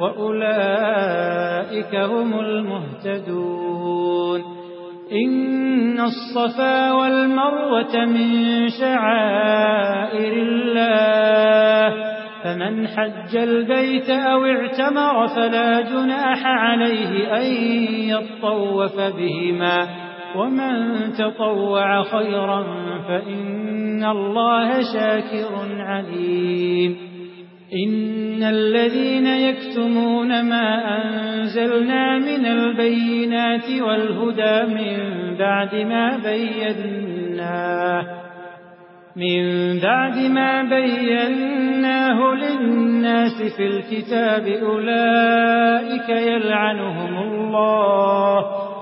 وأولئك هم المهتدون. إن الصفا والمروة من شعائر الله فمن حج البيت أو اعتمر فلا جناح عليه أن يطوف بهما ومن تطوع خيرا فإن الله شاكر عليم. إن الذين يكتمون ما أنزلنا من البينات والهدى من بعد ما بيناه من بعد ما بيناه للناس في الكتاب أولئك يلعنهم الله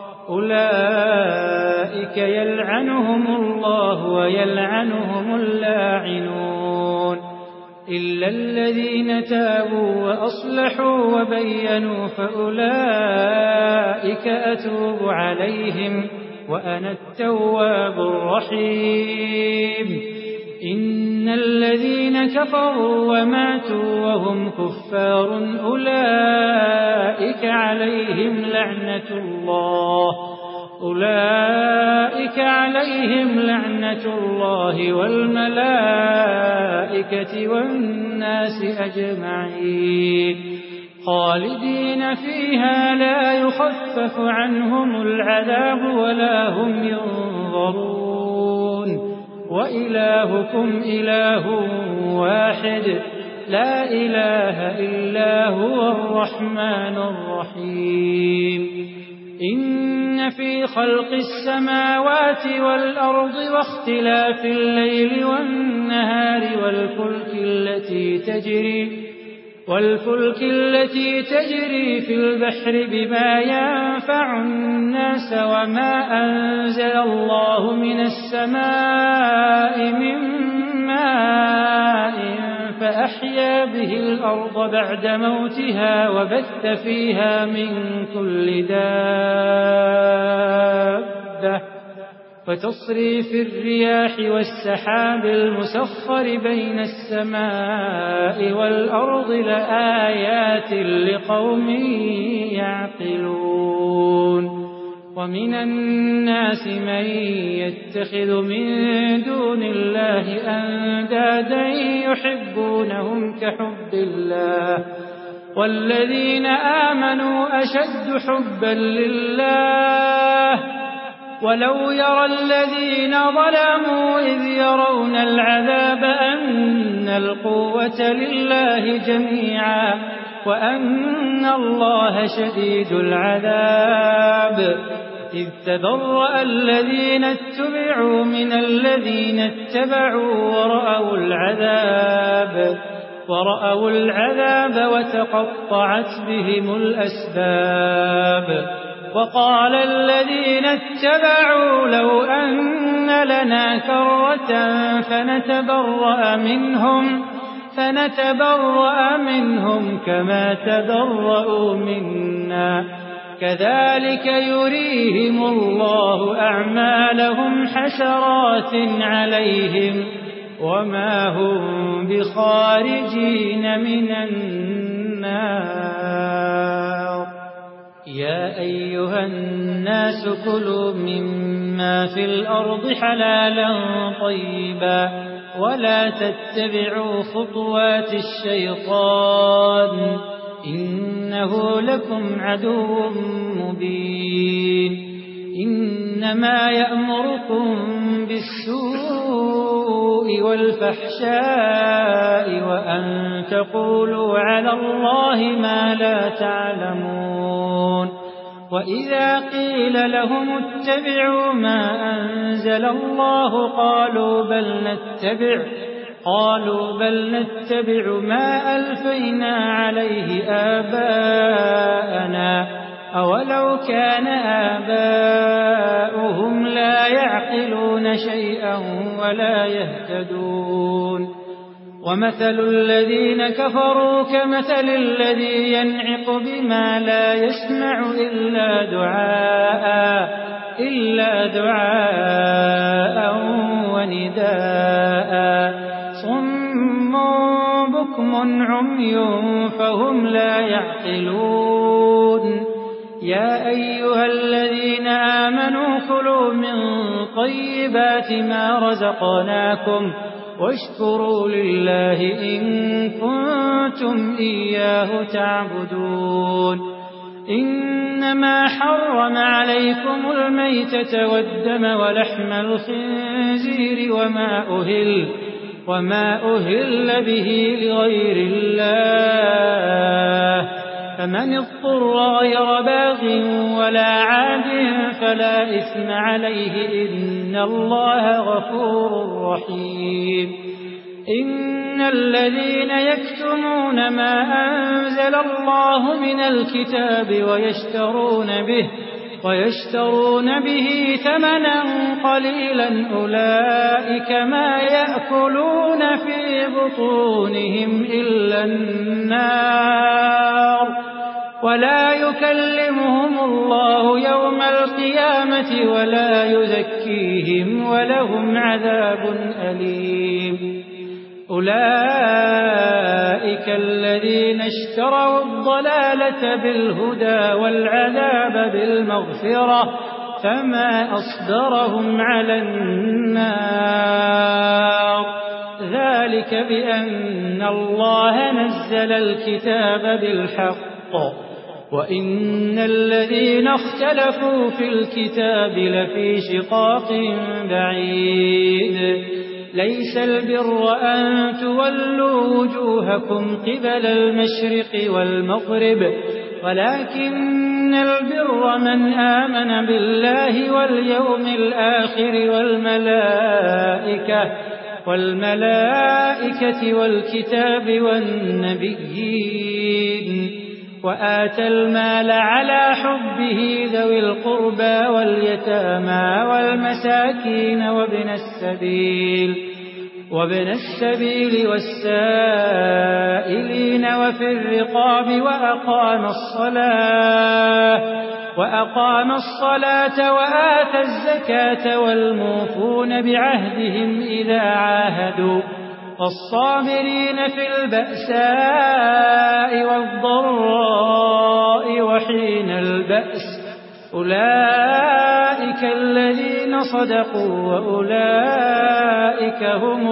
أولئك يلعنهم الله ويلعنهم اللاعنون إلا الذين تابوا وأصلحوا وبينوا فأولئك أتوب عليهم وأنا التواب الرحيم. إن الذين كفروا وماتوا وهم كفار أولئك عليهم لعنة الله أولئك عليهم لعنة الله والملائكة والناس أجمعين خالدين فيها لا يخفف عنهم العذاب ولا هم ينظرون. وإلهكم إله واحد لا إله إلا هو الرحمن الرحيم. إن في خلق السماوات والأرض واختلاف الليل والنهار والفلك التي تجري والفلك التي تجري في البحر بما ينفع الناس وما أنزل الله من السماء من ماء فأحيا به الأرض بعد موتها وبث فيها من كل دابة وتصريف الرياح والسحاب المسخر بين السماء والأرض لآيات لقوم يعقلون. ومن الناس من يتخذ من دون الله أندادا يحبونهم كحب الله والذين آمنوا أشد حبا لله ولو يرى الذين ظلموا إذ يرون العذاب أن القوة لله جميعا وأن الله شديد العذاب إذ تبرأ الذين اتبعوا من الذين اتبعوا ورأوا العذاب ورأوا العذاب وتقطعت بهم الأسباب وقال الذين اتبعوا لو أن لنا كرة فنتبرأ منهم فنتبرأ منهم كما تبرأوا منا كذلك يريهم الله أعمالهم حسرات عليهم وما هم بخارجين من النار يا أيها الناس كلوا مما في الأرض حلالا طيبا ولا تتبعوا خطوات الشيطان إنه لكم عدو مبين إنما يأمركم بالسوء والفحشاء وأن تقولوا على الله ما لا تعلمون وإذا قيل لهم اتبعوا ما أنزل الله قالوا بل نتبع قالوا بل نتبع ما ألفينا عليه آباءنا أولو كان آباؤهم لا يعقلون شيئا ولا يهتدون ومثل الذين كفروا كمثل الذي ينعق بما لا يسمع إلا دعاء إلا دعاء ونداء صم بكم عمي فهم لا يعقلون يا أيها الذين آمنوا كلوا من طيبات ما رزقناكم واشكروا لله إن كنتم إياه تعبدون إنما حرم عليكم الميتة والدم ولحم الخنزير وما أهل وما أهل به لغير الله فمن اضطر غير باغ ولا عاد فلا إثم عليه إن الله غفور رحيم إن الذين يكتمون ما أنزل الله من الكتاب ويشترون به ويشترون به ثمنا قليلا أولئك ما يأكلون في بطونهم إلا النار ولا يكلمهم الله يوم القيامة ولا يزكيهم ولهم عذاب أليم أولئك الذين اشتروا الضلالة بالهدى والعذاب بالمغفرة فما أصبرهم على النار ذلك بأن الله نزل الكتاب بالحق وإن الذين اختلفوا في الكتاب لفي شقاق بعيد ليس البر أن تولوا وجوهكم قبل المشرق والمغرب ولكن البر من آمن بالله واليوم الآخر والملائكة والملائكة والكتاب والنبيين وآتى المال على حبه ذوي القربى واليتامى والمساكين وابن السبيل وابن السبيل والسائلين وفي الرقاب وأقام الصلاة وأقام الصلاة وآتى الزكاة والموفون بعهدهم إذا عاهدوا والصابرين في البأساء والضراء وحين البأس أولئك الذين صدقوا وأولئك هم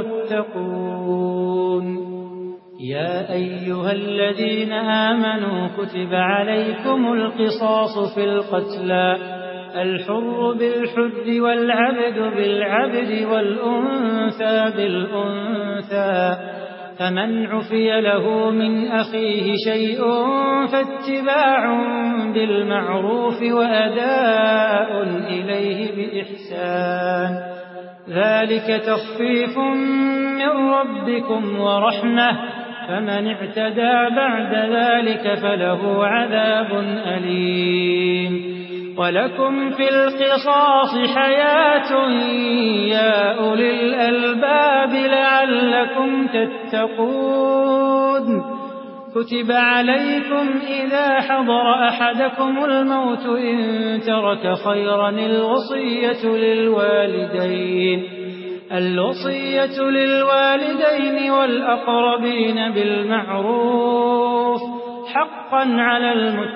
المتقون يا أيها الذين آمنوا كتب عليكم القصاص في القتلى الحر بالحر والعبد بالعبد والأنثى بالأنثى، فمن عفي له من أخيه شيء فاتباع بالمعروف وأداء إليه بإحسان، ذلك تخفيف من ربكم ورحمة، فمن اعتدى بعد ذلك فله عذاب أليم. ولكم في القصاص حياة يا أولي الألباب لعلكم تتقون. كتب عليكم إذا حضر أحدكم الموت إن ترك خيرا الوصية للوالدين الوصية للوالدين والأقربين بالمعروف حقا على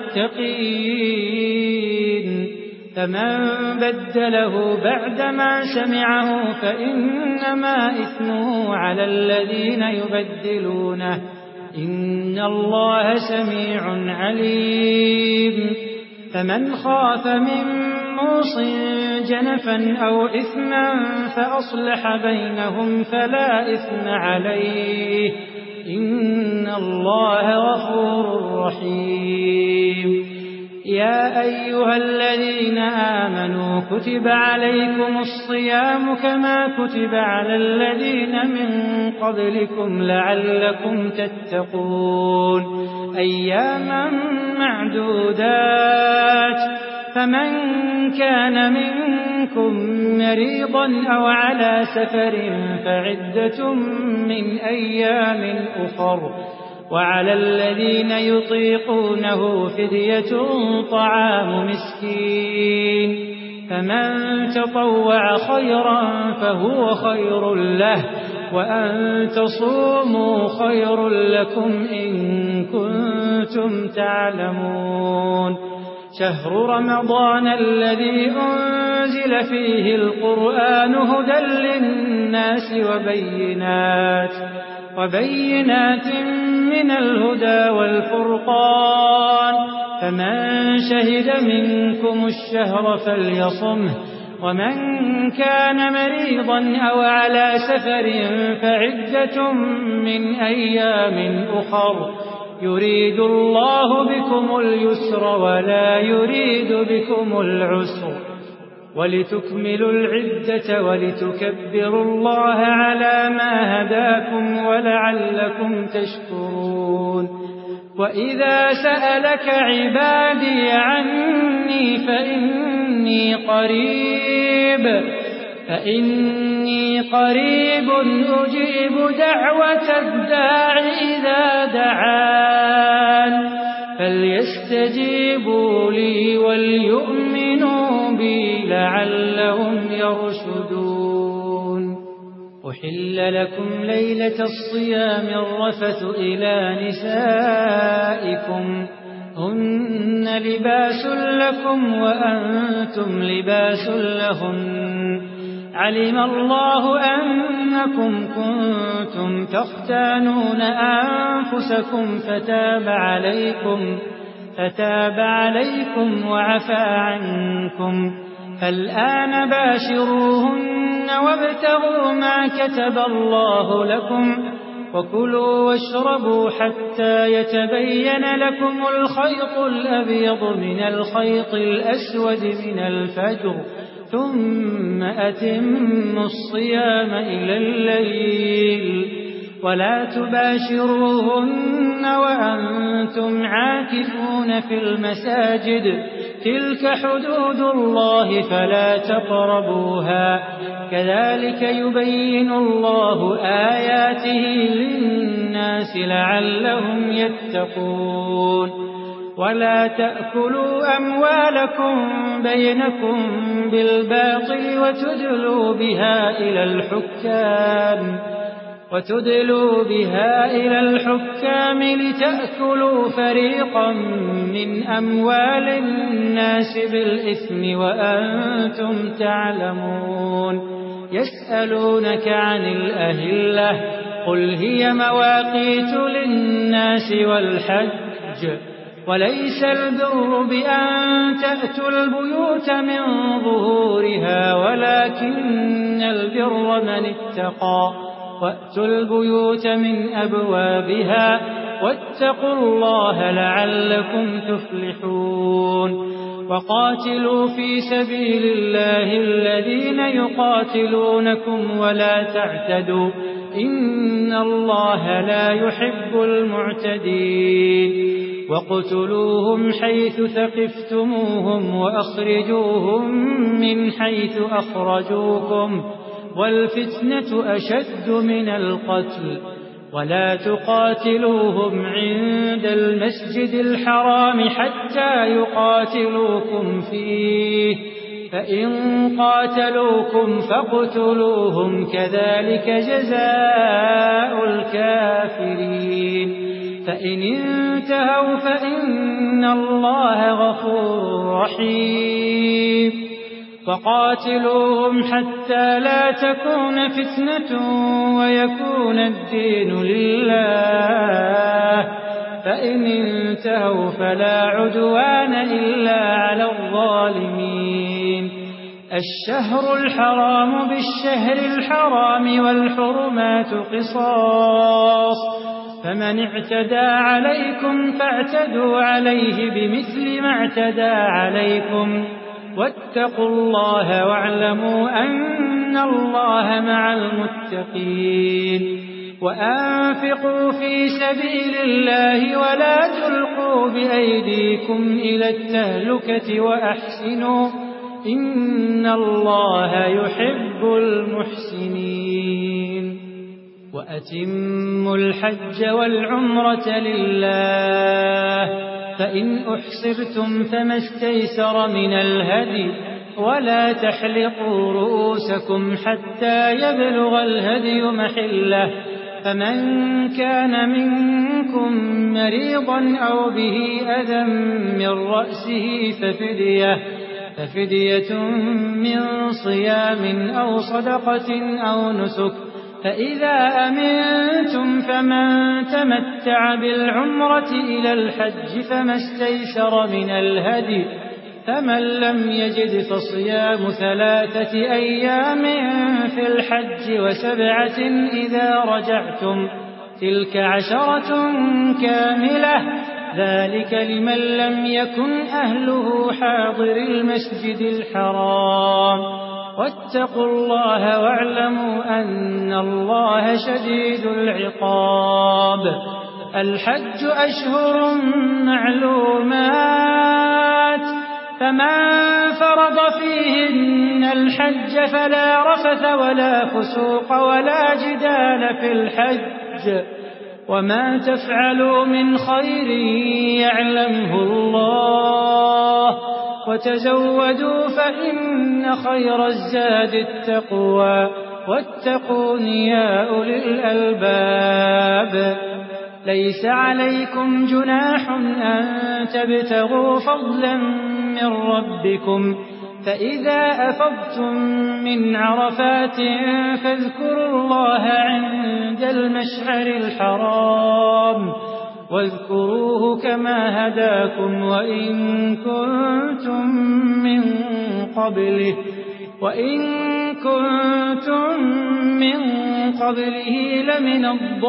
المتقين، فمن بدله بعدما سمعه فإنما إثمه على الذين يبدلونه، إن الله سميع عليم. فمن خاف من موص جنفا أو إثما فأصلح بينهم فلا إثم عليه، إن الله غفور رحيم. يا أيها الذين آمنوا كتب عليكم الصيام كما كتب على الذين من قبلكم لعلكم تتقون، أياما معدودات، فمن كان منكم مريضا أو على سفر فعدة من أيام أخر، وعلى الذين يطيقونه فدية طعام مسكين، فمن تطوع خيرا فهو خير له، وأن تصوموا خير لكم إن كنتم تعلمون. شهر رمضان الذي أنزل فيه القرآن هدى للناس وبينات وبينات من الهدى والفرقان، فمن شهد منكم الشهر فليصمه، ومن كان مريضا أو على سفر فعدة من أيام أخر، يريد الله بكم اليسر ولا يريد بكم العسر، ولتكملوا العدة ولتكبروا الله على ما هداكم ولعلكم تشكرون. وإذا سألك عبادي عني فإني قريب فإني قريب أجيب دعوة الداع إذا دعان، فليستجيبوا لي وليؤمنوا بي لعلهم يرشدون. أحل لكم ليلة الصيام الرفث إلى نسائكم، هن لباس لكم وأنتم لباس لهن، علم الله أنكم كنتم تختانون أنفسكم فتاب عليكم فتاب عليكم وعفى عنكم، فالآن باشروهن وابتغوا ما كتب الله لكم، وكلوا واشربوا حتى يتبين لكم الخيط الأبيض من الخيط الأسود من الفجر، ثم أتموا الصيام إلى الليل، ولا تباشروهن وأنتم عاكفون في المساجد، تلك حدود الله فلا تقربوها، كذلك يبين الله آياته للناس لعلهم يتقون. ولا تأكلوا أموالكم بينكم بالباطل وتدلوا بها إلى الحكام وتدلوا بها إلى الحكام لتأكلوا فريقا من أموال الناس بالإثم وأنتم تعلمون. يسألونك عن الأهلة، قل هي مواقيت للناس والحج، وليس البر بأن تأتوا البيوت من ظهورها ولكن البر من اتقى وأتوا البيوت من أبوابها واتقوا الله لعلكم تفلحون وقاتلوا في سبيل الله الذين يقاتلونكم ولا تعتدوا إن الله لا يحب المعتدين وقتلوهم حيث ثقفتموهم وأخرجوهم من حيث أخرجوكم والفتنة أشد من القتل ولا تقاتلوهم عند المسجد الحرام حتى يقاتلوكم فيه فإن قاتلوكم فاقتلوهم كذلك جزاء الكافرين فإن انتهوا فإن الله غفور رحيم وقاتلوهم حتى لا تكون فتنة ويكون الدين لله فإن انتهوا فلا عدوان إلا على الظالمين الشهر الحرام بالشهر الحرام والحرمات قصاص فمن اعتدى عليكم فاعتدوا عليه بمثل ما اعتدى عليكم واتقوا الله واعلموا أن الله مع المتقين وأنفقوا في سبيل الله ولا تلقوا بأيديكم إلى التهلكة وأحسنوا إن الله يحب المحسنين وأتموا الحج والعمرة لله فإن أحصرتم فما استيسر من الهدي ولا تحلقوا رؤوسكم حتى يبلغ الهدي محله فمن كان منكم مريضا أو به أذى من رأسه ففدية ففدية من صيام أو صدقة أو نسك فإذا أمنتم فمن تمتع بالعمرة إلى الحج فما استيسر من الهدي فمن لم يجد فصيام ثلاثة أيام في الحج وسبعة إذا رجعتم تلك عشرة كاملة ذلك لمن لم يكن أهله حاضر المسجد الحرام واتقوا الله واعلموا أن الله شديد العقاب الحج أشهر معلومات فمن فرض فيهن الحج فلا رفث ولا فسوق ولا جدال في الحج وما تفعلوا من خير يعلمه الله وتزودوا فإن خير الزاد التقوى واتقون يا أولي الألباب ليس عليكم جناح أن تبتغوا فضلا من ربكم فإذا أفضتم من عرفات فاذكروا الله عند المشعر الحرام واذكروه كما هداكم وإن كنتم من قبله وإن كنتم من قبله لمن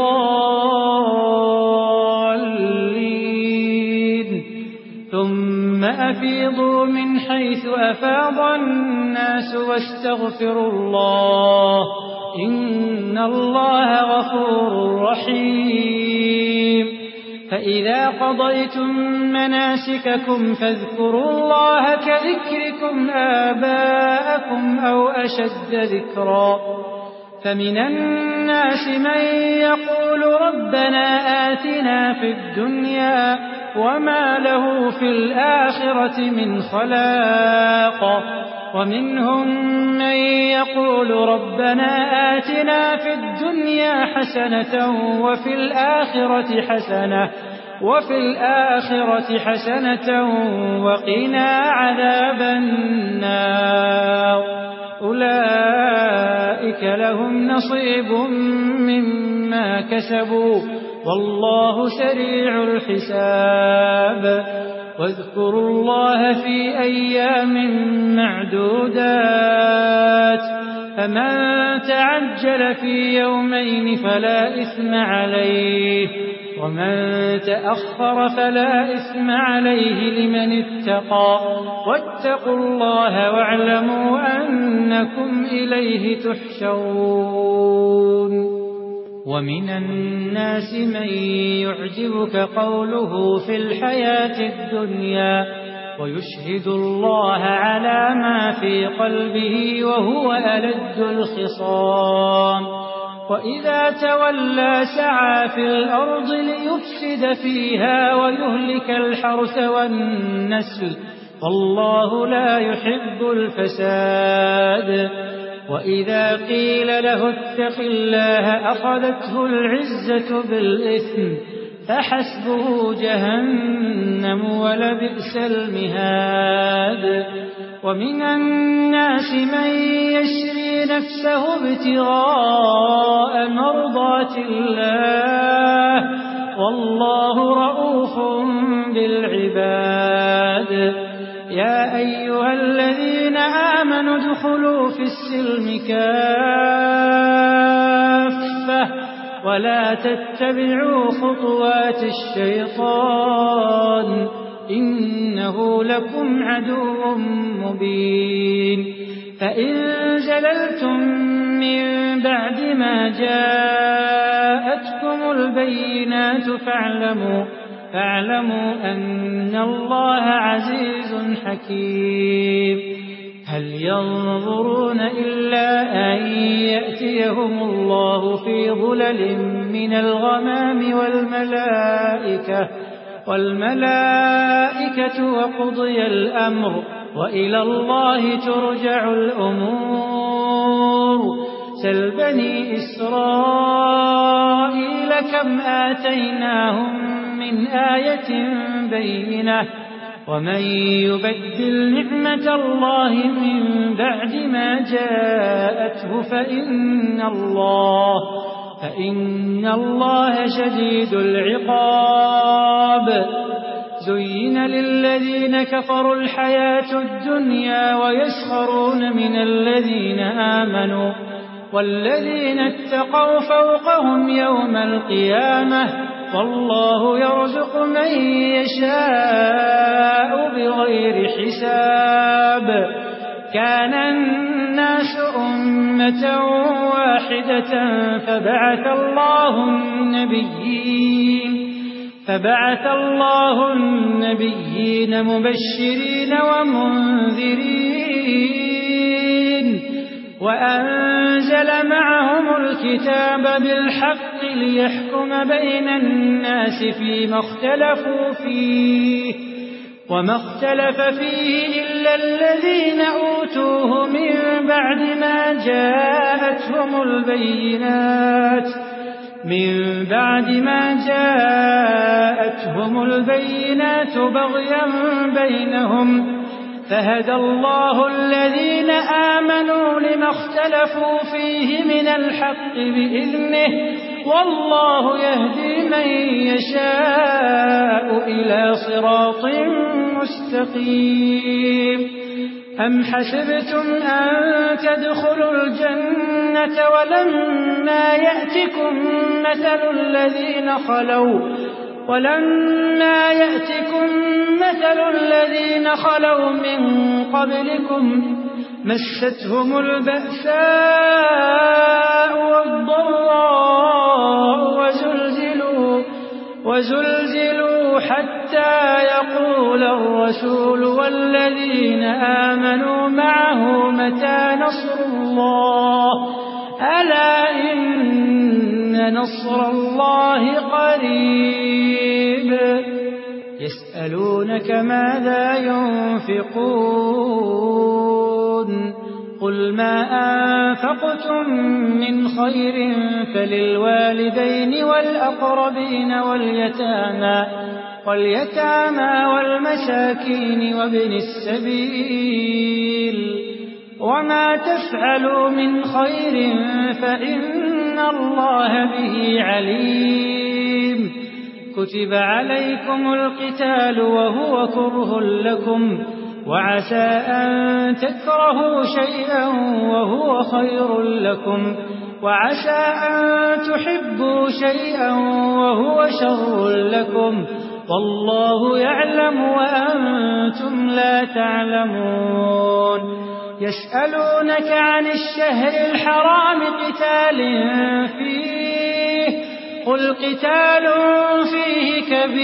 الضالين ثم أفيضوا من حيث أفاض الناس واستغفروا الله إن الله غفور رحيم فإذا قضيتم مناسككم فاذكروا الله كذكركم آباءكم أو أشد ذكرا فمن الناس من يقول ربنا آتنا في الدنيا وما له في الآخرة من خلاق ومنهم من يقول ربنا آتنا في الدنيا حسنة وفي الآخرة حسنة وفي الآخرة حسنة وقنا عذاب النار أولئك لهم نصيب مما كسبوا والله سريع الحساب الحساب واذكروا الله في أيام معدودات فمن تعجل في يومين فلا إثم عليه ومن تأخر فلا إثم عليه لمن اتقى واتقوا الله واعلموا أنكم إليه تحشرون ومن الناس من يعجبك قوله في الحياة الدنيا ويشهد الله على ما في قلبه وهو ألد الخصام وإذا تولى سعى في الأرض ليفسد فيها ويهلك الحرث والنسل والله لا يحب الفساد وإذا قيل له اتق الله أخذته العزة بالإثم فحسبه جهنم ولبئس المهاد ومن الناس من يشري نفسه ابتغاء مرضات الله والله رؤوف بالعباد يا أيها الذين آمنوا ادخلوا في السلم كافة ولا تتبعوا خطوات الشيطان إنه لكم عدو مبين فإن زللتم من بعد ما جاءتكم البينات فاعلموا فاعلموا أن الله عزيز حكيم هل ينظرون إلا أن يأتيهم الله في ظلل من الغمام والملائكة والملائكة وقضي الأمر وإلى الله ترجع الأمور سل بني إسرائيل كم آتيناهم من آية بينة ومن يبدل نعمة الله من بعد ما جاءته فإن الله فإن الله شديد العقاب زين للذين كفروا الحياة الدنيا ويسخرون من الذين آمنوا والذين اتقوا فوقهم يوم القيامة والله يرزق من يشاء بغير حساب كان الناس أمة واحدة فبعث الله النبيين فبعث الله النبيين مبشرين ومنذرين وأنزل معهم الكتاب بالحق ليحكم بين الناس فيما اختلفوا فيه وما اختلف فيه إلا الذين أوتوه من بعد ما جاءتهم البينات من بعد ما جاءتهم البينات بغيا بينهم فهدى الله الذين آمنوا لما اختلفوا فيه من الحق بإذنه والله يهدي من يشاء إلى صراط مستقيم أم حسبتم أن تدخلوا الجنة ولما يأتكم مثل الذين خلوا ولما يأتكم مثل الذين خلوا من قبلكم مستهم البأساء والضراء وزلزلوا, وزلزلوا حتى يقول الرسول والذين آمنوا معه متى نصر الله ألا إن نصر الله قريب يسألونك ماذا ينفقون قل ما أنفقتم من خير فللوالدين والأقربين واليتامى واليتامى والمساكين وابن السبيل وما تفعلوا من خير فإن الله به عليم كتب عليكم القتال وهو كره لكم وعسى أن تكرهوا شيئا وهو خير لكم وعسى أن تحبوا شيئا وهو شر لكم والله يعلم وأنتم لا تعلمون يسألونك عن الشهر الحرام قتال فيه قل قتال فيه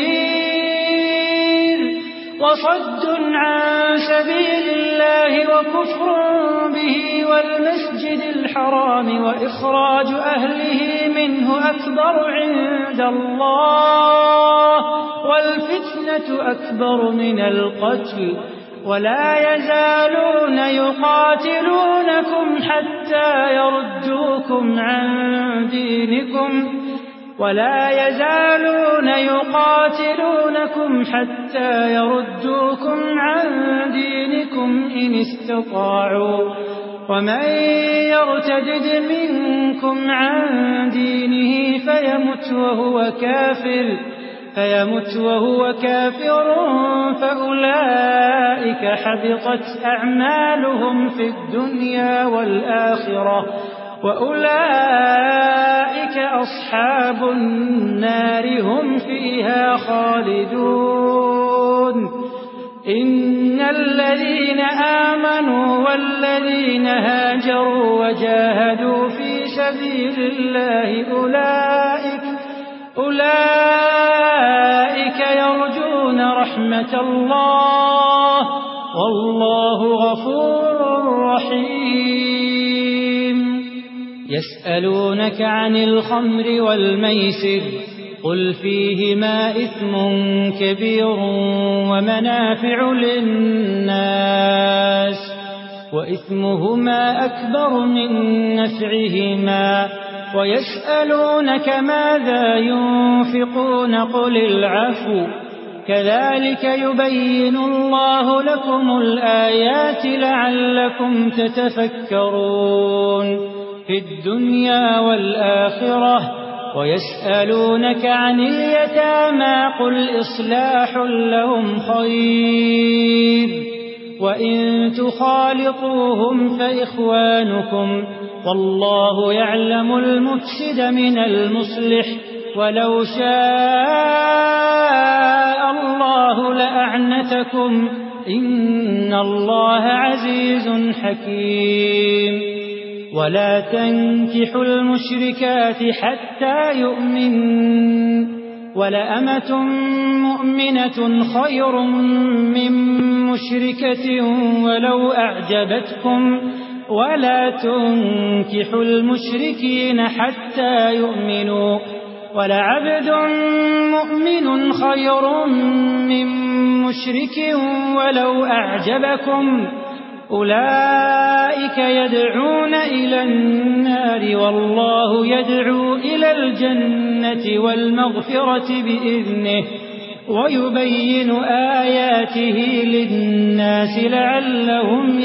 كبير وصد عن سبيل الله وكفر به والمسجد الحرام وإخراج أهله منه أكبر عند الله والفتنة أكبر من القتل ولا يزالون يقاتلونكم حتى يردوكم عن دينكم ولا يزالون يقاتلونكم حتى يردوكم عن دينكم إن استطاعوا ومن يرتد منكم عن دينه فيمت وهو كافر فيمت وهو كافر فأولئك حبطت أعمالهم في الدنيا والآخرة وأولئك أصحاب النار هم فيها خالدون إن الذين آمنوا والذين هاجروا وجاهدوا في سبيل الله أولئك أولئك يرجون رحمة الله والله غفور رحيم يسألونك عن الخمر والميسر قل فيهما إثم كبير ومنافع للناس وإثمهما أكبر من نفعهما ويسألونك ماذا ينفقون قل العفو كذلك يبين الله لكم الآيات لعلكم تتفكرون في الدنيا والآخرة ويسألونك عن اليتامى قل إصلاح لهم خير وإن تخالطوهم فإخوانكم والله يعلم المفسد من المصلح ولو شاء الله لأعنتكم إن الله عزيز حكيم ولا تنكحوا المشركات حتى يؤمن ولأمة مؤمنة خير من مشركة ولو أعجبتكم ولا تنكحوا المشركين حتى يؤمنوا ولعبد مؤمن خير من مشرك ولو أعجبكم أولئك يدعون إلى النار والله يدعو إلى الجنة والمغفرة بإذنه ويبين آياته للناس لعلهم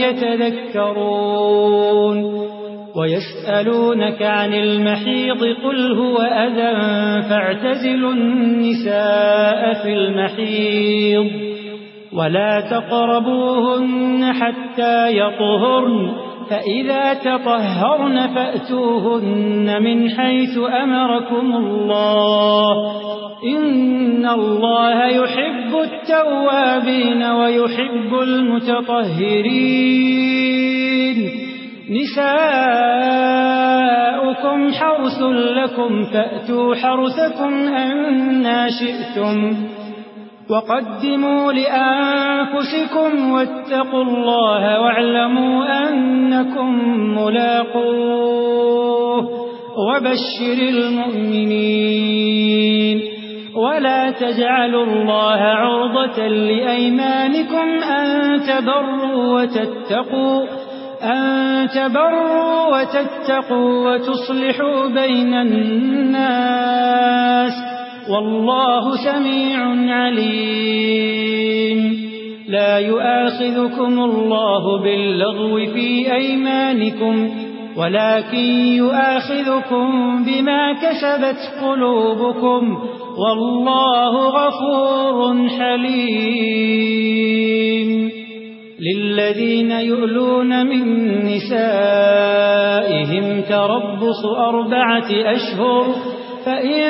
يتذكرون ويسألونك عن المحيض قل هو أذى فاعتزلوا النساء في المحيض ولا تقربوهن حتى يطهرن فإذا تطهرن فأتوهن من حيث أمركم الله إن الله يحب التوابين ويحب المتطهرين نساؤكم حرث لكم فأتوا حرثكم أنى شئتم وقدموا لأنفسكم واتقوا الله واعلموا أنكم ملاقوه وبشر المؤمنين ولا تجعلوا الله عرضة لأيمانكم أن تبروا وتتقوا أن تبروا وتتقوا وتصلحوا بين الناس والله سميع عليم لا يؤاخذكم الله باللغو في أيمانكم ولكن يؤاخذكم بما كسبت قلوبكم والله غفور حليم. للذين يؤلون من نسائهم تربص أربعة أشهر فإن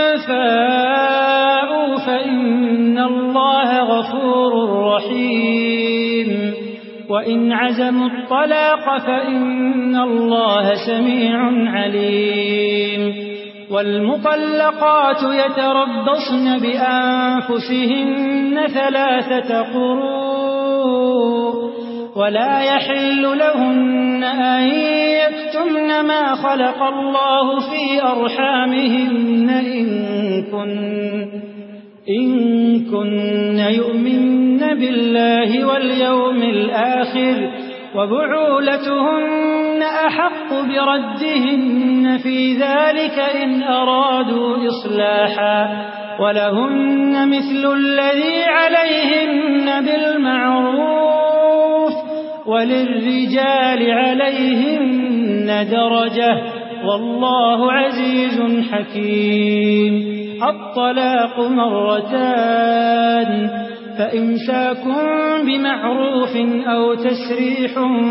فاءوا فإن الله غفور رحيم. وإن عزموا الطلاق فإن الله سميع عليم. والمطلقات يتربصن بأنفسهن ثلاثة قروء ولا يحل لهن أن يكتمن ما خلق الله في أرحامهن إن كن إن كن يؤمن بالله واليوم الآخر وبعولتهن أحق بردهن في ذلك إن أرادوا إصلاحا ولهن مثل الذي عليهن بالمعروف وللرجال عليهن درجة والله عزيز حكيم. الطلاق مرتان فإمساك بمعروف أو تسريح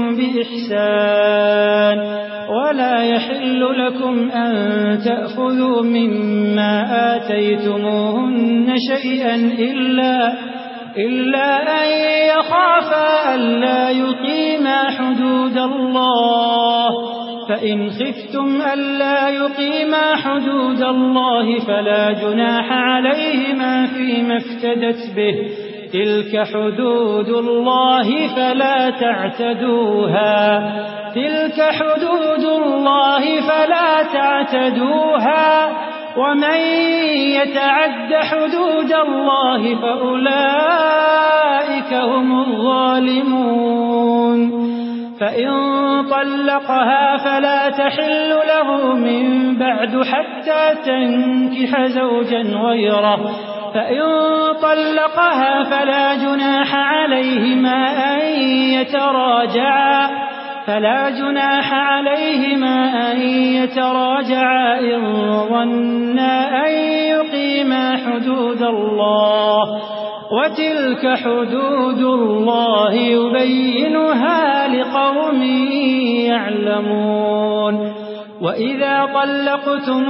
بإحسان ولا يحل لكم أن تأخذوا مما آتيتموهن شيئا إلا إلا أن يخافا ألا يقيما حدود الله فإن خفتم ألا يقيما حدود الله فلا جناح عليهما فيما افتدت به تلك حدود الله فلا تعتدوها تلك حدود الله فلا تعتدوها ومن يتعد حدود الله فأولئك هم الظالمون. فإن طلقها فلا تحل له من بعد حتى تنكح زوجا غيره فإن طلقها فلا جناح عليهما أن يتراجعا فلا جناح عليهما أن يتراجعا إن ظنا أن يقيما حدود الله وتلك حدود الله يبينها لقوم يعلمون. وإذا طلقتم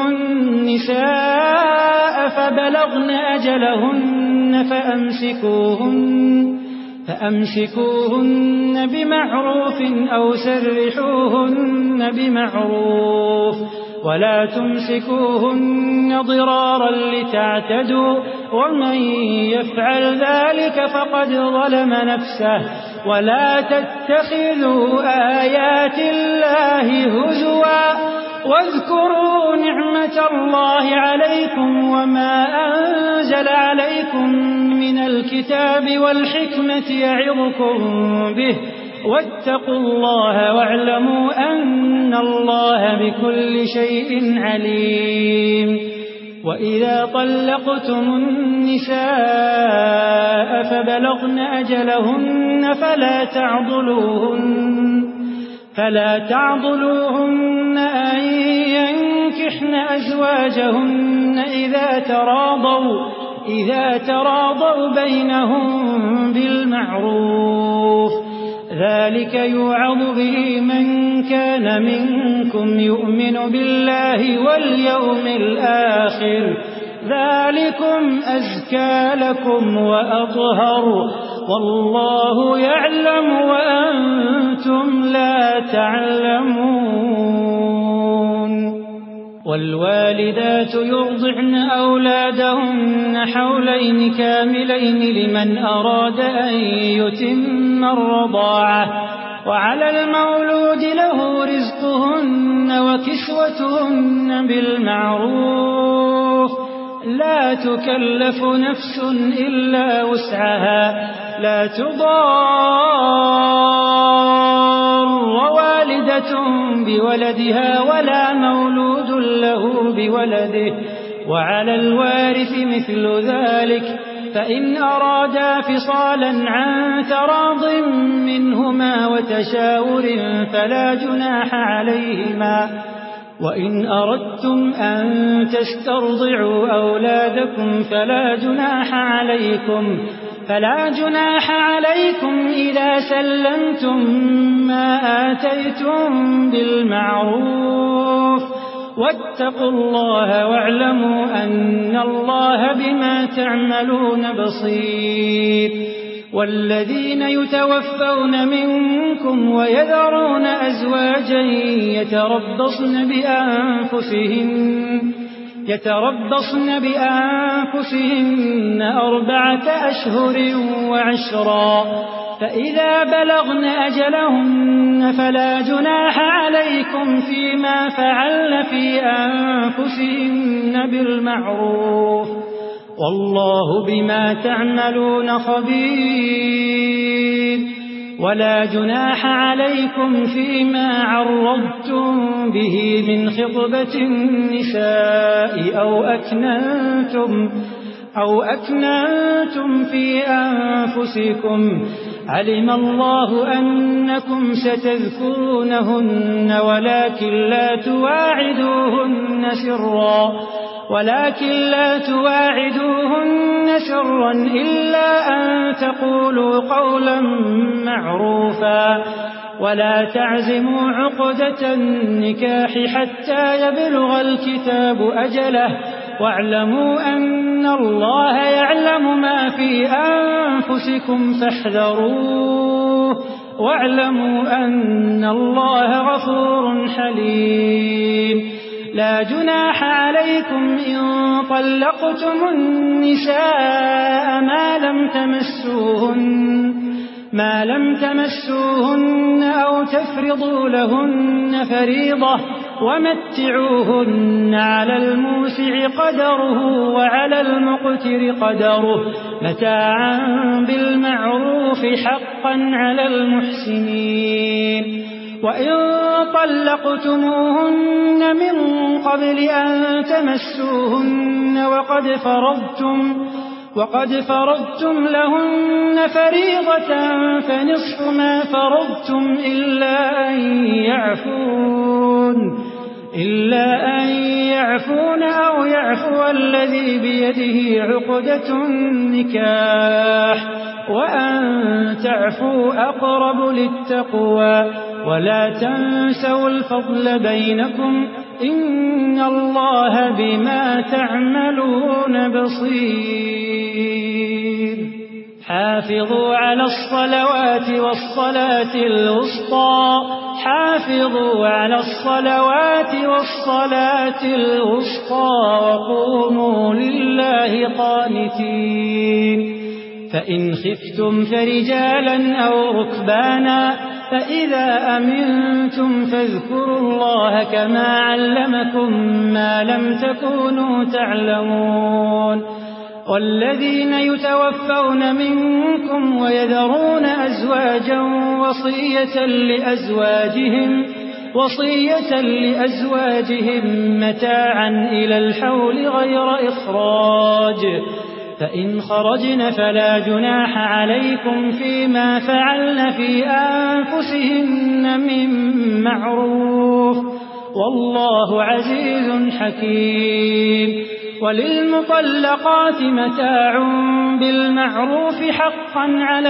النساء فبلغن أجلهن فأمسكوهن فأمسكوهن بمعروف أو سرحوهن بمعروف ولا تمسكوهن ضرارا لتعتدوا ومن يفعل ذلك فقد ظلم نفسه. ولا تتخذوا آيات الله هزوا واذكروا نعمة الله عليكم وما أنزل عليكم من الكتاب والحكمة يعظكم به واتقوا الله واعلموا أن الله بكل شيء عليم. وإذا طلقتم النساء فبلغن أجلهن فلا تعضلوهن فلا تعضلوهن أن ينكحن أزواجهن إذا تراضوا إذا تراضوا بينهم بالمعروف ذلك يوعظ به من كان منكم يؤمن بالله واليوم الآخر ذلكم أزكى لكم وأطهر والله يعلم وأنتم لا تعلمون. والوالدات يرضعن أولادهن حولين كاملين لمن أراد أن يتم الرضاعة وعلى المولود له رزقهن وكسوتهن بالمعروف لا تكلف نفس إلا وسعها لا تضار والدة بولدها ولا مولود له بولده وعلى الوارث مثل ذلك فإن أرادا فصالا عن تراض منهما وتشاور فلا جناح عليهما وإن أردتم أن تسترضعوا أولادكم فلا جناح عليكم فلا جناح عليكم إذا سلمتم ما آتيتم بالمعروف واتقوا الله واعلموا أن الله بما تعملون بصير. والذين يتوفون منكم ويذرون أزواجا يتربصن بأنفسهن يتربصن بأنفسهن أربعة أشهر وعشرا فإذا بلغن أجلهن فلا جناح عليكم فيما فعلن في أنفسهن بالمعروف والله بما تعملون خبير. ولا جناح عليكم فيما عرضتم به من خطبة النساء أو أكننتم أو أكننتم في أنفسكم علم الله أنكم ستذكرونهن ولكن لا تواعدوهن سرا ولكن لا تواعدوهن سرا إلا أن تقولوا قولا معروفا ولا تعزموا عقدة النكاح حتى يبلغ الكتاب أجله واعلموا أن الله يعلم ما في أنفسكم فاحذروه واعلموا أن الله غفور حليم. لا جناح عليكم إن طلقتم النساء ما لم تمسوهن ما لم تمسوهن أو تفرضوا لهن فريضة ومتعوهن على الموسع قدره وعلى المقتر قدره متاعا بالمعروف حقا على المحسنين. وإن طلقتموهن من قبل أن تمسوهن وقد فرضتم وقد فرضتم لهن فريضة فنصف ما فرضتم إلا أن يعفون إلا أن يعفون أو يعفو الذي بيده عقدة النكاح وأن تعفوا أقرب للتقوى ولا تنسوا الفضل بينكم إن الله بما تعملون بصير. حافظوا على الصلوات والصلاة الوسطى حافظوا على الصلوات والصلاة الوسطى وقوموا لله قانتين. فإن خفتم فرجالا أو ركبانا فإذا أمنتم فاذكروا الله كما علمكم ما لم تكونوا تعلمون. والذين يتوفون منكم ويذرون أزواجا وصية لأزواجهم وصية لأزواجهم متاعا إلى الحول غير إخراج فإن خرجن فلا جناح عليكم فيما فعلن في أنفسهن من معروف والله عزيز حكيم. وللمطلقات متاع بالمعروف حقا على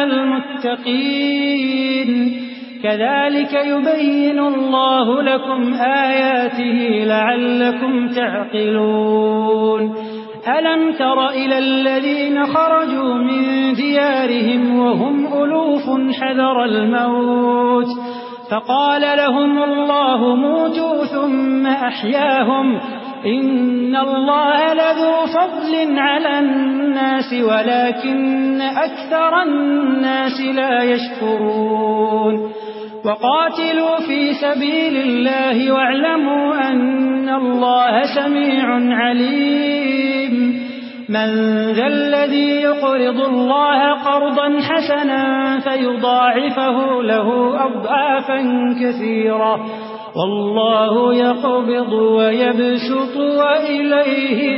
المتقين كذلك يبين الله لكم آياته لعلكم تعقلون. ألم تر إلى الذين خرجوا من ديارهم وهم ألوف حذر الموت فقال لهم الله موتوا ثم أحياهم إن الله لذو فضل على الناس ولكن أكثر الناس لا يشكرون. وقاتلوا في سبيل الله واعلموا أن الله سميع عليم. من ذا الذي يقرض الله قرضا حسنا فيضاعفه له أضعافا كثيرة والله يقبض ويبسط وإليه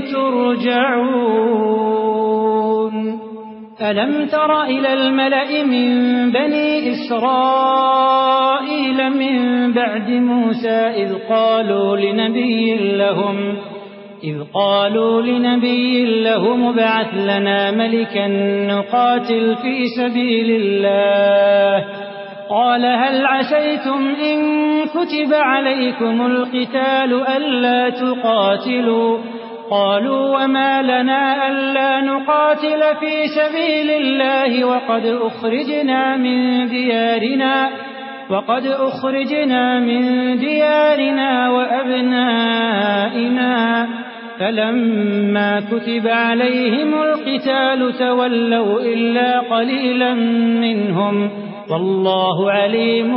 ترجعون. ألم تر إلى الملأ من بني إسرائيل قيل من بعد موسى إذ قالوا لنبي لهم إذ قالوا لنبي لهم ابعث لنا ملكا نقاتل في سبيل الله قال هل عسيتم إن كتب عليكم القتال ألا تقاتلوا قالوا وما لنا ألا نقاتل في سبيل الله وقد أخرجنا من ديارنا وقد أخرجنا من ديارنا وأبنائنا فلما كتب عليهم القتال تولوا إلا قليلا منهم والله عليم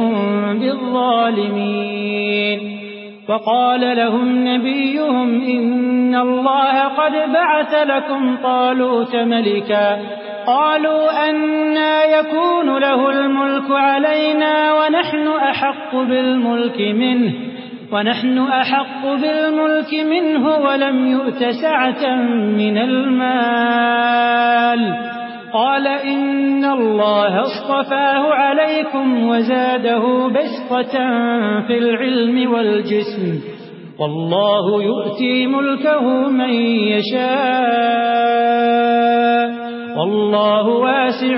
بالظالمين وقال لهم نبيهم إن الله قد بعث لكم طالوت ملكا قالوا أنى يكون له الملك علينا ونحن أحق بالملك منه ونحن أحق بالملك منه ولم يؤت سعة من المال قال إن الله اصطفاه عليكم وزاده بسطة في العلم والجسم والله يؤتي ملكه من يشاء والله واسع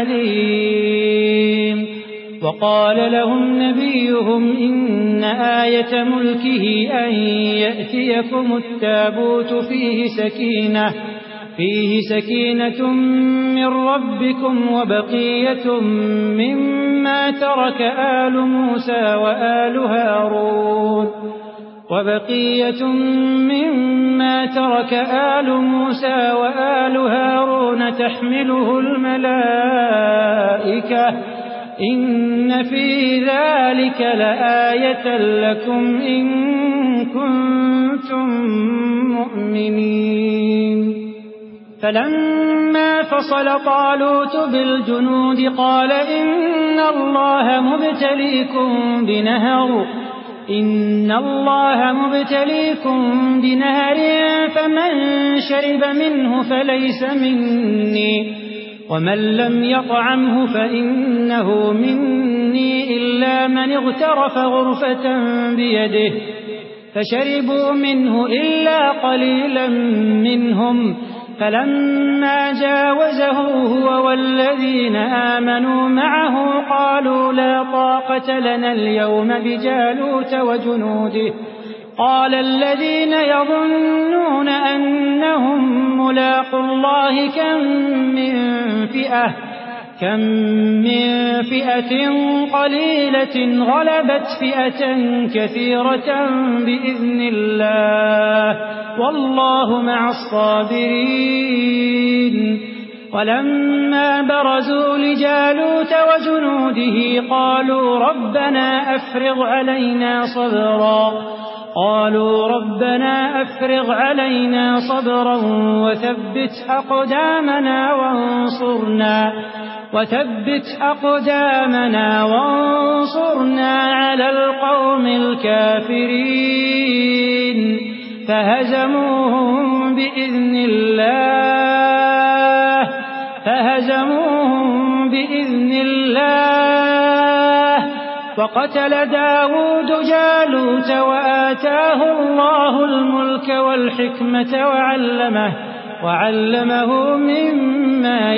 عليم وقال لهم نبيهم إن آية ملكه أن يأتيكم التابوت فيه سكينة فيه سكينة من ربكم وبقية مما ترك آل موسى وآل هارون وبقية مما ترك آل موسى وآل هارون تحمله الملائكة إن في ذلك لآية لكم إن كنتم مؤمنين فلما فصل طالوت بالجنود قال إن الله مبتليكم بنهر إن الله مبتليكم بنهر فمن شرب منه فليس مني ومن لم يطعمه فإنه مني إلا من اغترف غرفة بيده فشربوا منه إلا قليلا منهم فلما جاوزه هو والذين آمنوا معه قالوا لا طاقة لنا اليوم بجالوت وجنوده قال الذين يظنون أنهم ملاقوا الله كم من فئة كم من فئة قليلة غلبت فئة كثيرة بإذن الله والله مع الصابرين ولما برزوا لجالوت وجنوده قالوا ربنا أفرغ علينا صبرا قالوا ربنا أفرغ علينا صبرا وثبت أقدامنا وانصرنا وثبت أقدامنا وانصرنا على القوم الكافرين فهزموهم بإذن الله فهزموهم بإذن الله وقتل داود جالوت وآتاه الله الملك والحكمة وعلمه وعلمه مما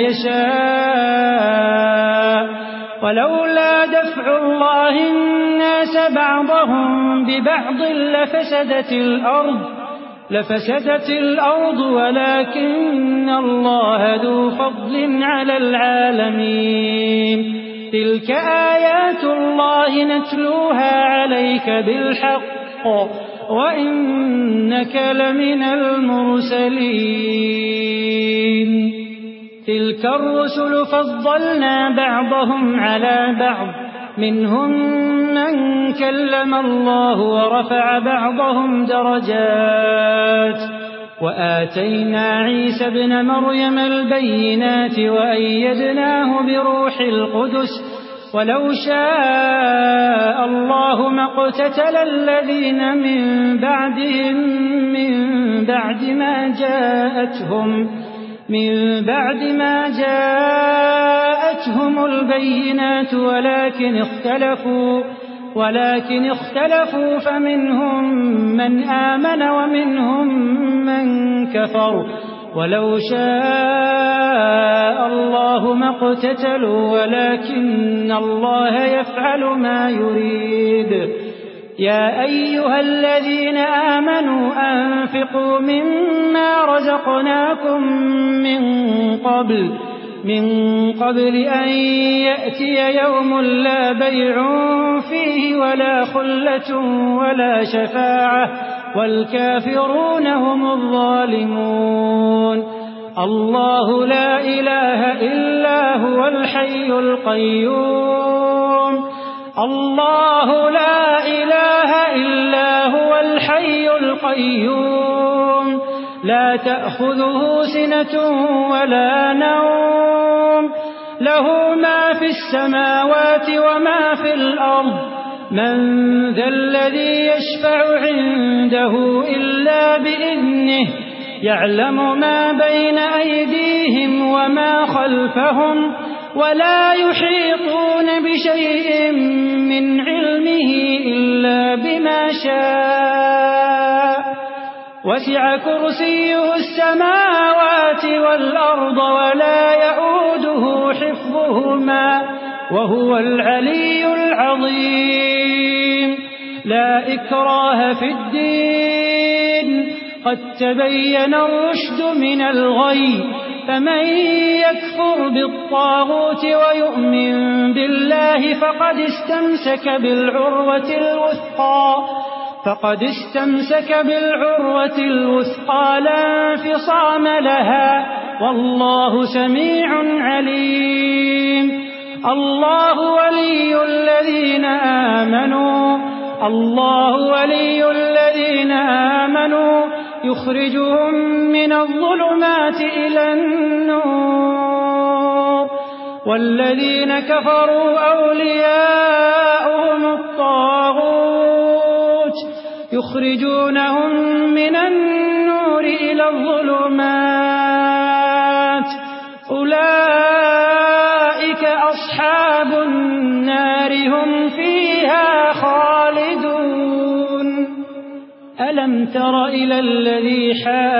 يشاء ولولا دفع الله الناس بعضهم ببعض لفسدت الأرض لفسدت الأرض ولكن الله ذو فضل على العالمين تلك آيات الله نتلوها عليك بالحق وإنك لمن المرسلين تلك الرسل فضلنا بعضهم على بعض منهم من كلم الله ورفع بعضهم درجات وآتينا عيسى ابن مريم البينات وأيدناه بروح القدس ولو شاء الله ما اقتتل الذين من بعدهم من بعد ما جاءتهم من بعد ما جاءتهم البينات ولكن اختلفوا ولكن اختلفوا فمنهم من آمن ومنهم من كفر ولو شاء الله ما اقتتلوا ولكن الله يفعل ما يريد. يا أيها الذين آمنوا أنفقوا مما رزقناكم من قبل من قبل أن يأتي يوم لا بيع فيه ولا خلة ولا شفاعة والكافرون هم الظالمون. الله لا إله إلا هو الحي القيوم الله لا إله إلا هو الحي القيوم لا تأخذه سنة ولا نوم له ما في السماوات وما في الأرض من ذا الذي يشفع عنده إلا بإذنه يعلم ما بين أيديهم وما خلفهم ولا يحيطون بشيء من علمه إلا بما شاء وسع كرسيه السماوات والأرض ولا يؤوده حفظهما وهو العلي العظيم. لا إكراه في الدين قد تبين الرشد من الغي فمن يكفر بالطاغوت ويؤمن بالله فقد استمسك بالعروة الوثقى فقد استمسك بالعروة الوثقى لا انفصام لها والله سميع عليم. الله ولي الذين آمنوا الله ولي الذين آمنوا يخرجهم من الظلمات إلى النور والذين كفروا أولياؤهم الطاغوت يخرجونهم من النور إلى الظلمات أولئك أصحاب النار هم فيها خالدون. ألم تر إلى الذي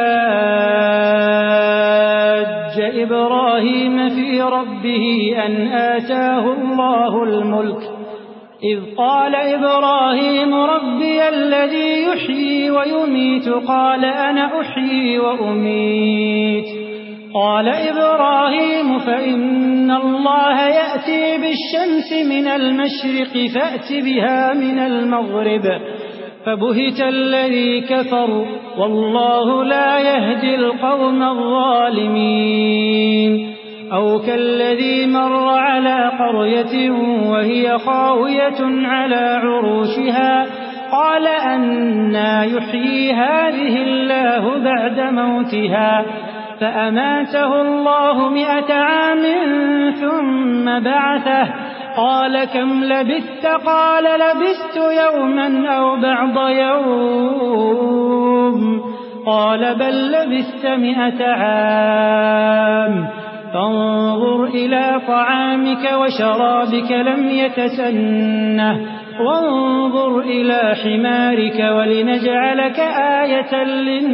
حاج إبراهيم في ربه أن آتاه الله الملك إذ قال إبراهيم ربي الذي يحيي ويميت قال أنا أحيي وأميت قال إبراهيم فإن الله يأتي بالشمس من المشرق فأت بها من المغرب فبهت الذي كفر والله لا يهدي القوم الظالمين. أو كالذي مر على قرية وهي خاوية على عروشها قال أنى يحيي هذه الله بعد موتها فأماته الله مئة عام ثم بعثه قال كم لبثت قال لبثت يوما أو بعض يوم قال بل لبثت مئة عام فانظر إلى طعامك وشرابك لم يتسنه وانظر إلى حمارك ولنجعلك آية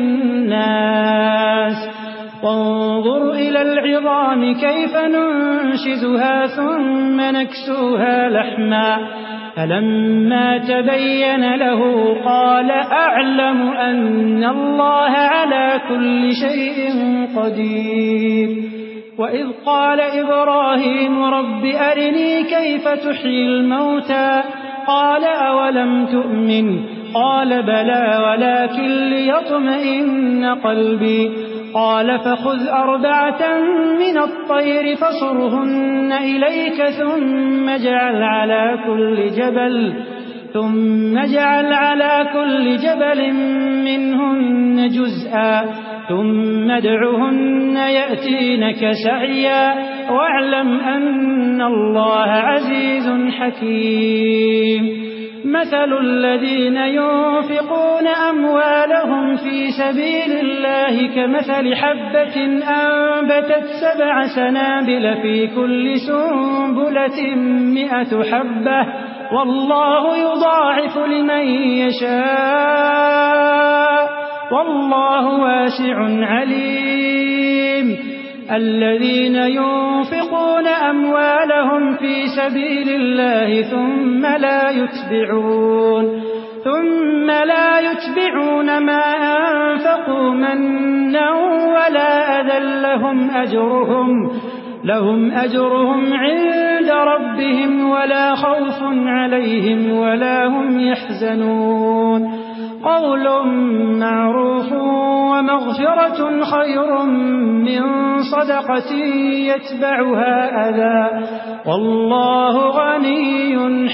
للناس وانظر إلى العظام كيف ننشزها ثم نكسوها لحما فلما تبين له قال أعلم أن الله على كل شيء قدير. وإذ قال إبراهيم رب أرني كيف تحيي الموتى قال أولم تؤمن قال بلى ولكن ليطمئن قلبي قال فخذ أربعة من الطير فصرهن إليك ثم اجعل على كل جبل ثم اجعل على كل جبل منهن جزءا ثم ادعهن يأتينك سعيا واعلم أن الله عزيز حكيم. مثل الذين ينفقون أموالهم في سبيل الله كمثل حبة أنبتت سبع سنابل في كل سنبلة مئة حبة والله يضاعف لمن يشاء والله واسع عليم الذين ينفقون أموالهم في سبيل الله ثم لا يتبعون ثم لا يتبعون ما أنفقوا منا ولا أذى لهم أجرهم لهم أجرهم عند ربهم ولا خوف عليهم ولا هم يحزنون قول معروف ومغفرة خير من صدقة يتبعها أذى والله غني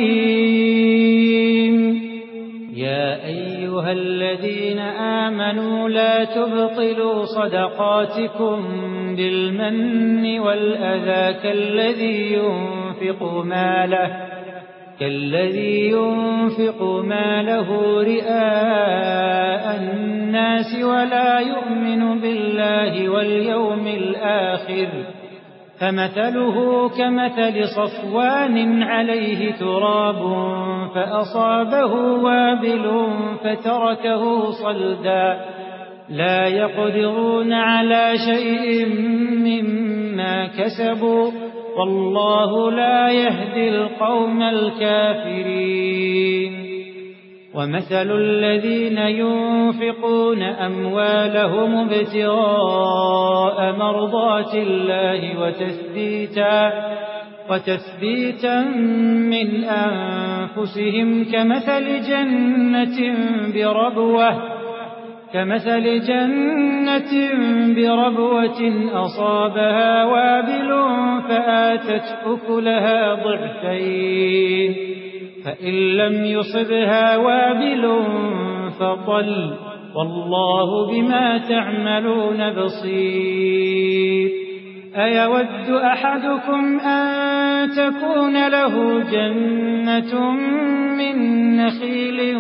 حليم يا أيها الذين آمنوا لا تبطلوا صدقاتكم بالمن والأذى كالذي ينفق ماله كالذي ينفق ماله رئاء الناس ولا يؤمن بالله واليوم الآخر فمثله كمثل صفوان عليه تراب فأصابه وابل فتركه صلدا لا يقدرون على شيء مما كسبوا والله لا يهدي القوم الكافرين ومثل الذين ينفقون أموالهم ابتغاء مرضات الله وتثبيتا وتثبيتا من أنفسهم كمثل جنة بربوة كمثل جنة بربوة أصابها وابل فآتت أكلها ضعفين فإن لم يصبها وابل فطل والله بما تعملون بصير أيود أحدكم أن تكون له جنة من نخيل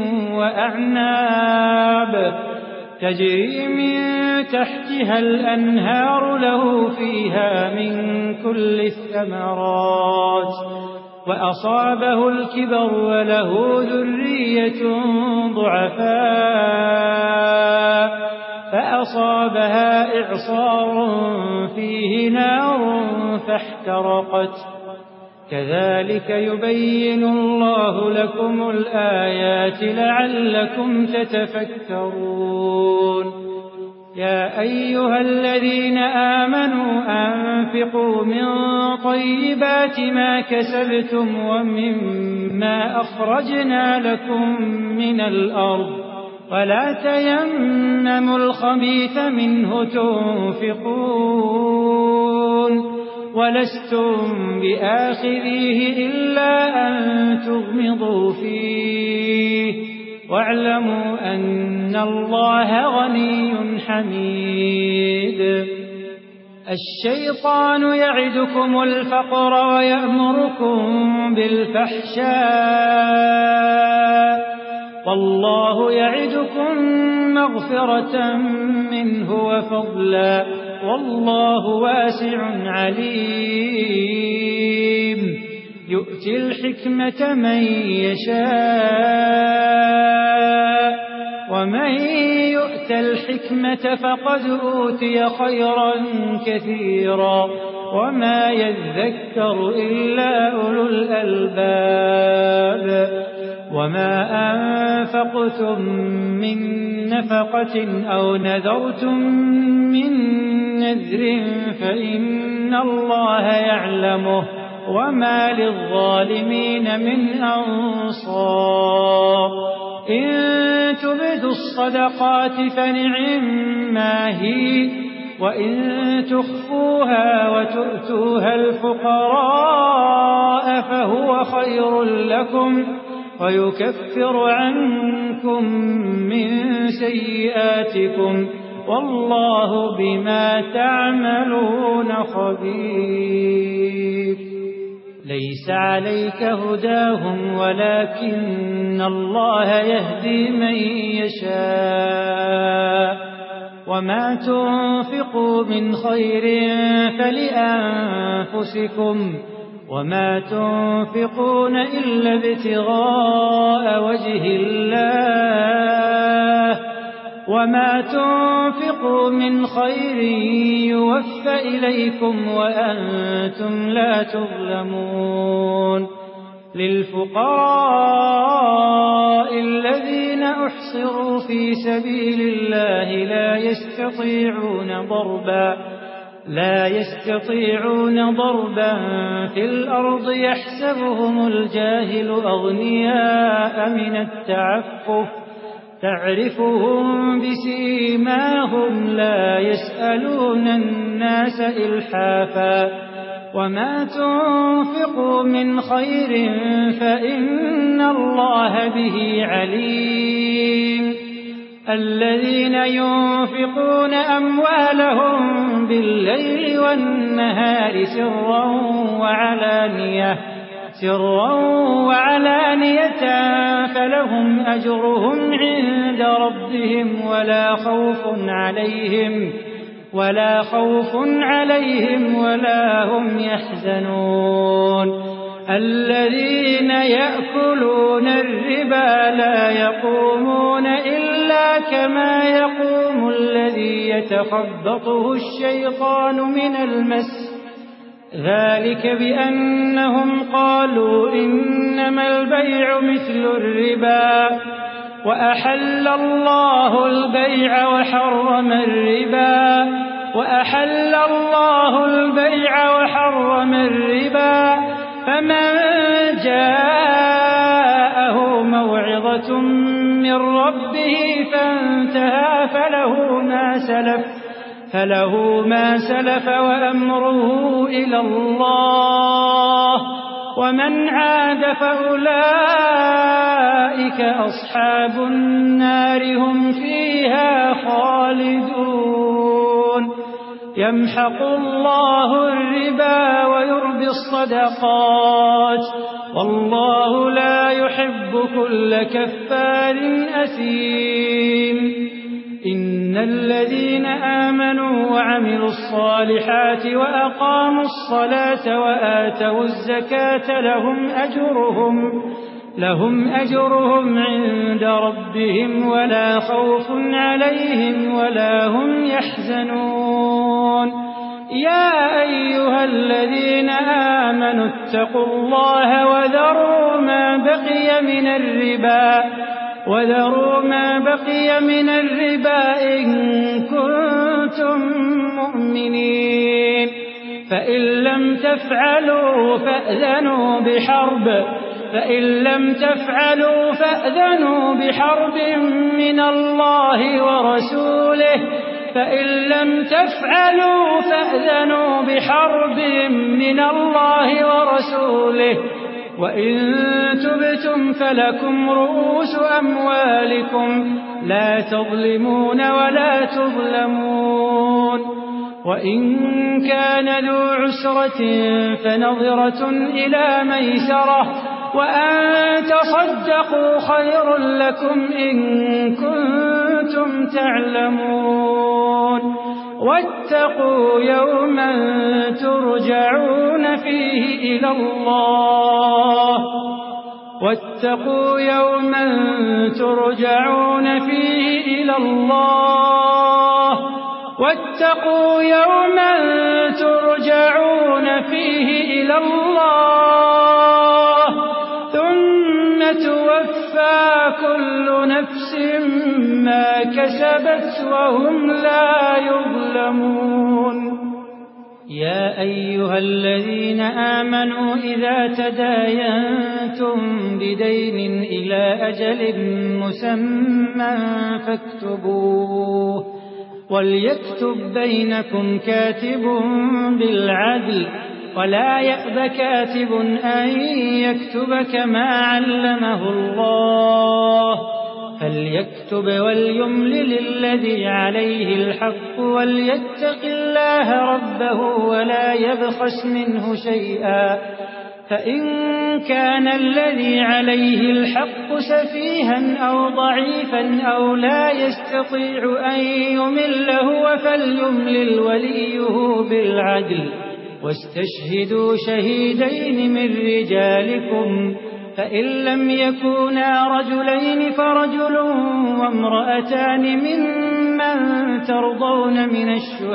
وأعناب تجري من تحتها الأنهار له فيها من كل الثمرات وأصابه الكبر وله ذرية ضعفاء فأصابها إعصار فيه نار فاحترقت كذلك يبين الله لكم الآيات لعلكم تتفكرون يا أيها الذين آمنوا أنفقوا من طيبات ما كسبتم ومما أخرجنا لكم من الأرض ولا تيمموا الخبيث منه تنفقون ولستم بآخذيه إلا أن تغمضوا فيه واعلموا أن الله غني حميد الشيطان يعدكم الفقر ويأمركم بالفحشاء والله يعدكم مغفرة منه وفضلا والله واسع عليم يؤتي الحكمة من يشاء ومن يؤت الحكمة فقد أوتي خيرا كثيرا وما يذكر إلا أولو الألباب وما أنفقتم من نفقة أو نذرتم من نذر فإن الله يعلمه وما للظالمين من أنصار إن تبدوا الصدقات فنعما هي وإن تخفوها وتؤتوها الفقراء فهو خير لكم ويكفر عنكم من سيئاتكم والله بما تعملون خبير ليس عليك هداهم ولكن الله يهدي من يشاء وما تنفقوا من خير فلأنفسكم وما تنفقون إلا ابتغاء وجه الله وما تنفقوا من خير يوفى إليكم وأنتم لا تظلمون للفقراء الذين أحصروا في سبيل الله لا يستطيعون ضربا لا يستطيعون ضربا في الأرض يحسبهم الجاهل أغنياء من التعفف تعرفهم بسيماهم لا يسألون الناس إلحافا وما تنفقوا من خير فإن الله به عليم الذين ينفقون أموالهم بالليل والنهار سرا وعلانية سرا وعلانية فلهم أجرهم عند ربهم ولا خوف عليهم ولا خوف عليهم ولا هم يحزنون الذين يأكلون الربا لا يقومون إلا كما يقوم الذي يتخبطه الشيطان من المس ذلك بأنهم قالوا إنما البيع مثل الربا وأحل الله البيع وحرم الربا وأحل الله البيع وحرم الربا فمن جاءه موعظة من ربه فانتهى فله ما سلف فله ما سلف وأمره إلى الله ومن عاد فأولئك أصحاب النار هم فيها خالدون يمحق الله الربا ويربي الصدقات والله لا يحب كل كفار أثيم إن الذين آمنوا وعملوا الصالحات وأقاموا الصلاة وآتوا الزكاة لهم أجرهم لهم أجرهم عند ربهم ولا خوف عليهم ولا هم يحزنون يا أيها الذين آمنوا اتقوا الله وذروا ما بقي من الربا وذروا ما بقي من الربا إن كنتم مؤمنين فإن لم تفعلوا فأذنوا بحرب فإن لم تفعلوا فأذنوا بحرب من الله ورسوله فإن لم تفعلوا فأذنوا بحرب من الله ورسوله وإن تبتم فلكم رؤوس أموالكم لا تظلمون ولا تظلمون وإن كان ذو عسرة فنظرة إلى ميسرة وأن تصدقوا خير لكم إن كنتم تعلمون واتقوا يوما ترجعون فيه إلى الله واتقوا يوما ترجعون فيه إلى الله واتقوا يوما ترجعون فيه إلى الله ثم توفى كل نفس ما كسبت وهم لا يظلمون يا أيها الذين آمنوا إذا تداينتم بدين إلى أجل مسمى فاكتبوه وليكتب بينكم كاتب بالعدل ولا يأب كاتب أن يكتب كما علمه الله فليكتب وليملل الذي عليه الحق وليتق الله ربه ولا يبخس منه شيئا فإن كان الذي عليه الحق سفيها أو ضعيفا أو لا يستطيع أن يمل هو فليملل وليه بالعدل واستشهدوا شهيدين من رجالكم فإن لم يكونا رجلين فرجل وامرأتان ممن ترضون من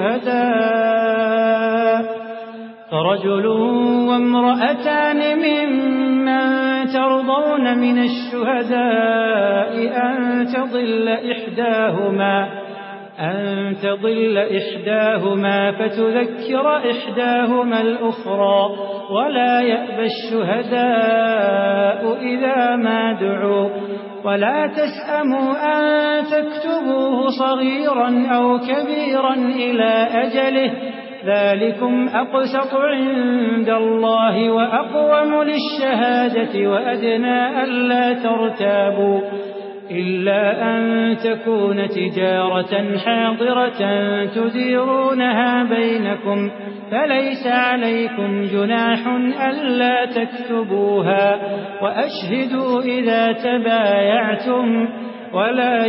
الشهداء فرجل وامرأتان ممن ترضون من الشهداء أن تضل إحداهما أن تضل إحداهما فتذكر إحداهما الأخرى ولا يأبى الشهداء إذا ما دعوا ولا تسأموا أن تكتبوه صغيرا أو كبيرا إلى أجله ذلكم أقسط عند الله وأقوم للشهادة وأدنى ألا ترتابوا إلا أن تكون تجارة حاضرة تديرونها بينكم فليس عليكم جناح ألا تكتبوها وأشهدوا إذا تبايعتم ولا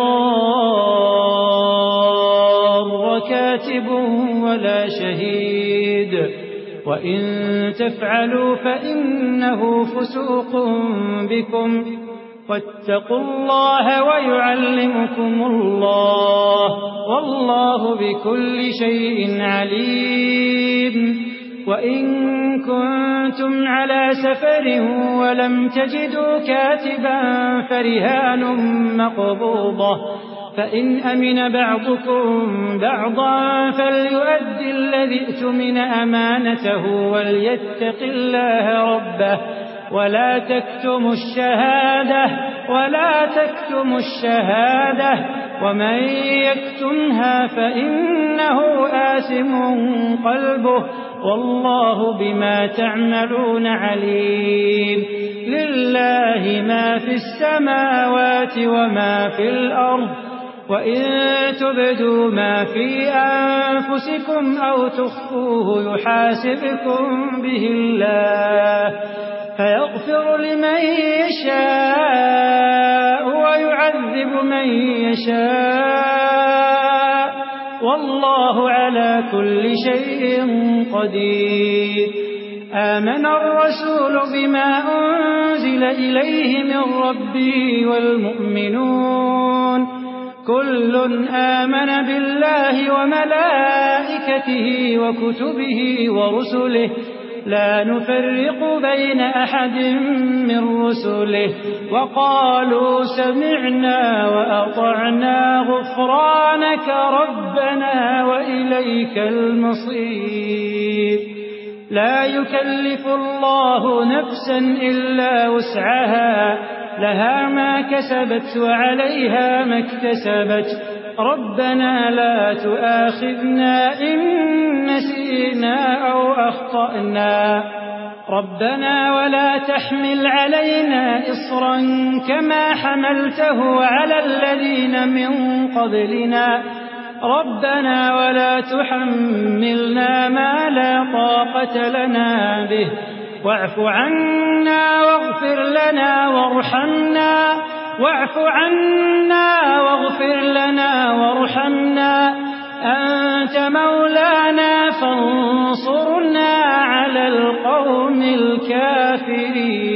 يضار كاتب ولا شهيد وإن تفعلوا فإنه فسوق بكم واتقوا الله ويعلمكم الله والله بكل شيء عليم وإن كنتم على سفر ولم تجدوا كاتبا فرهان مقبوضة فإن أمن بعضكم بعضا فليؤدي الذي ائتمن أمانته وليتق الله ربه ولا تكتموا الشهادة ولا تكتموا الشهادة ومن يكتمها فإنه آثم قلبه والله بما تعملون عليم لله ما في السماوات وما في الأرض وإن تبدوا ما في أنفسكم أو تخفوه يحاسبكم به الله فيغفر لمن يشاء ويعذب من يشاء والله على كل شيء قدير آمن الرسول بما أنزل إليه من ربه والمؤمنون كل آمن بالله وملائكته وكتبه ورسله لا نفرق بين أحد من رسله وقالوا سمعنا وأطعنا غفرانك ربنا وإليك المصير لا يكلف الله نفسا إلا وسعها لها ما كسبت وعليها ما اكتسبت ربنا لا تؤاخذنا إن نسينا أو أخطأنا ربنا ولا تحمل علينا إصرا كما حملته على الذين من قبلنا ربنا ولا تحملنا ما لا طاقة لنا به واعف عنا واغفر لنا وارحمنا واعف عنا واغفر لنا وارحمنا أنت مولانا فانصرنا على القوم الكافرين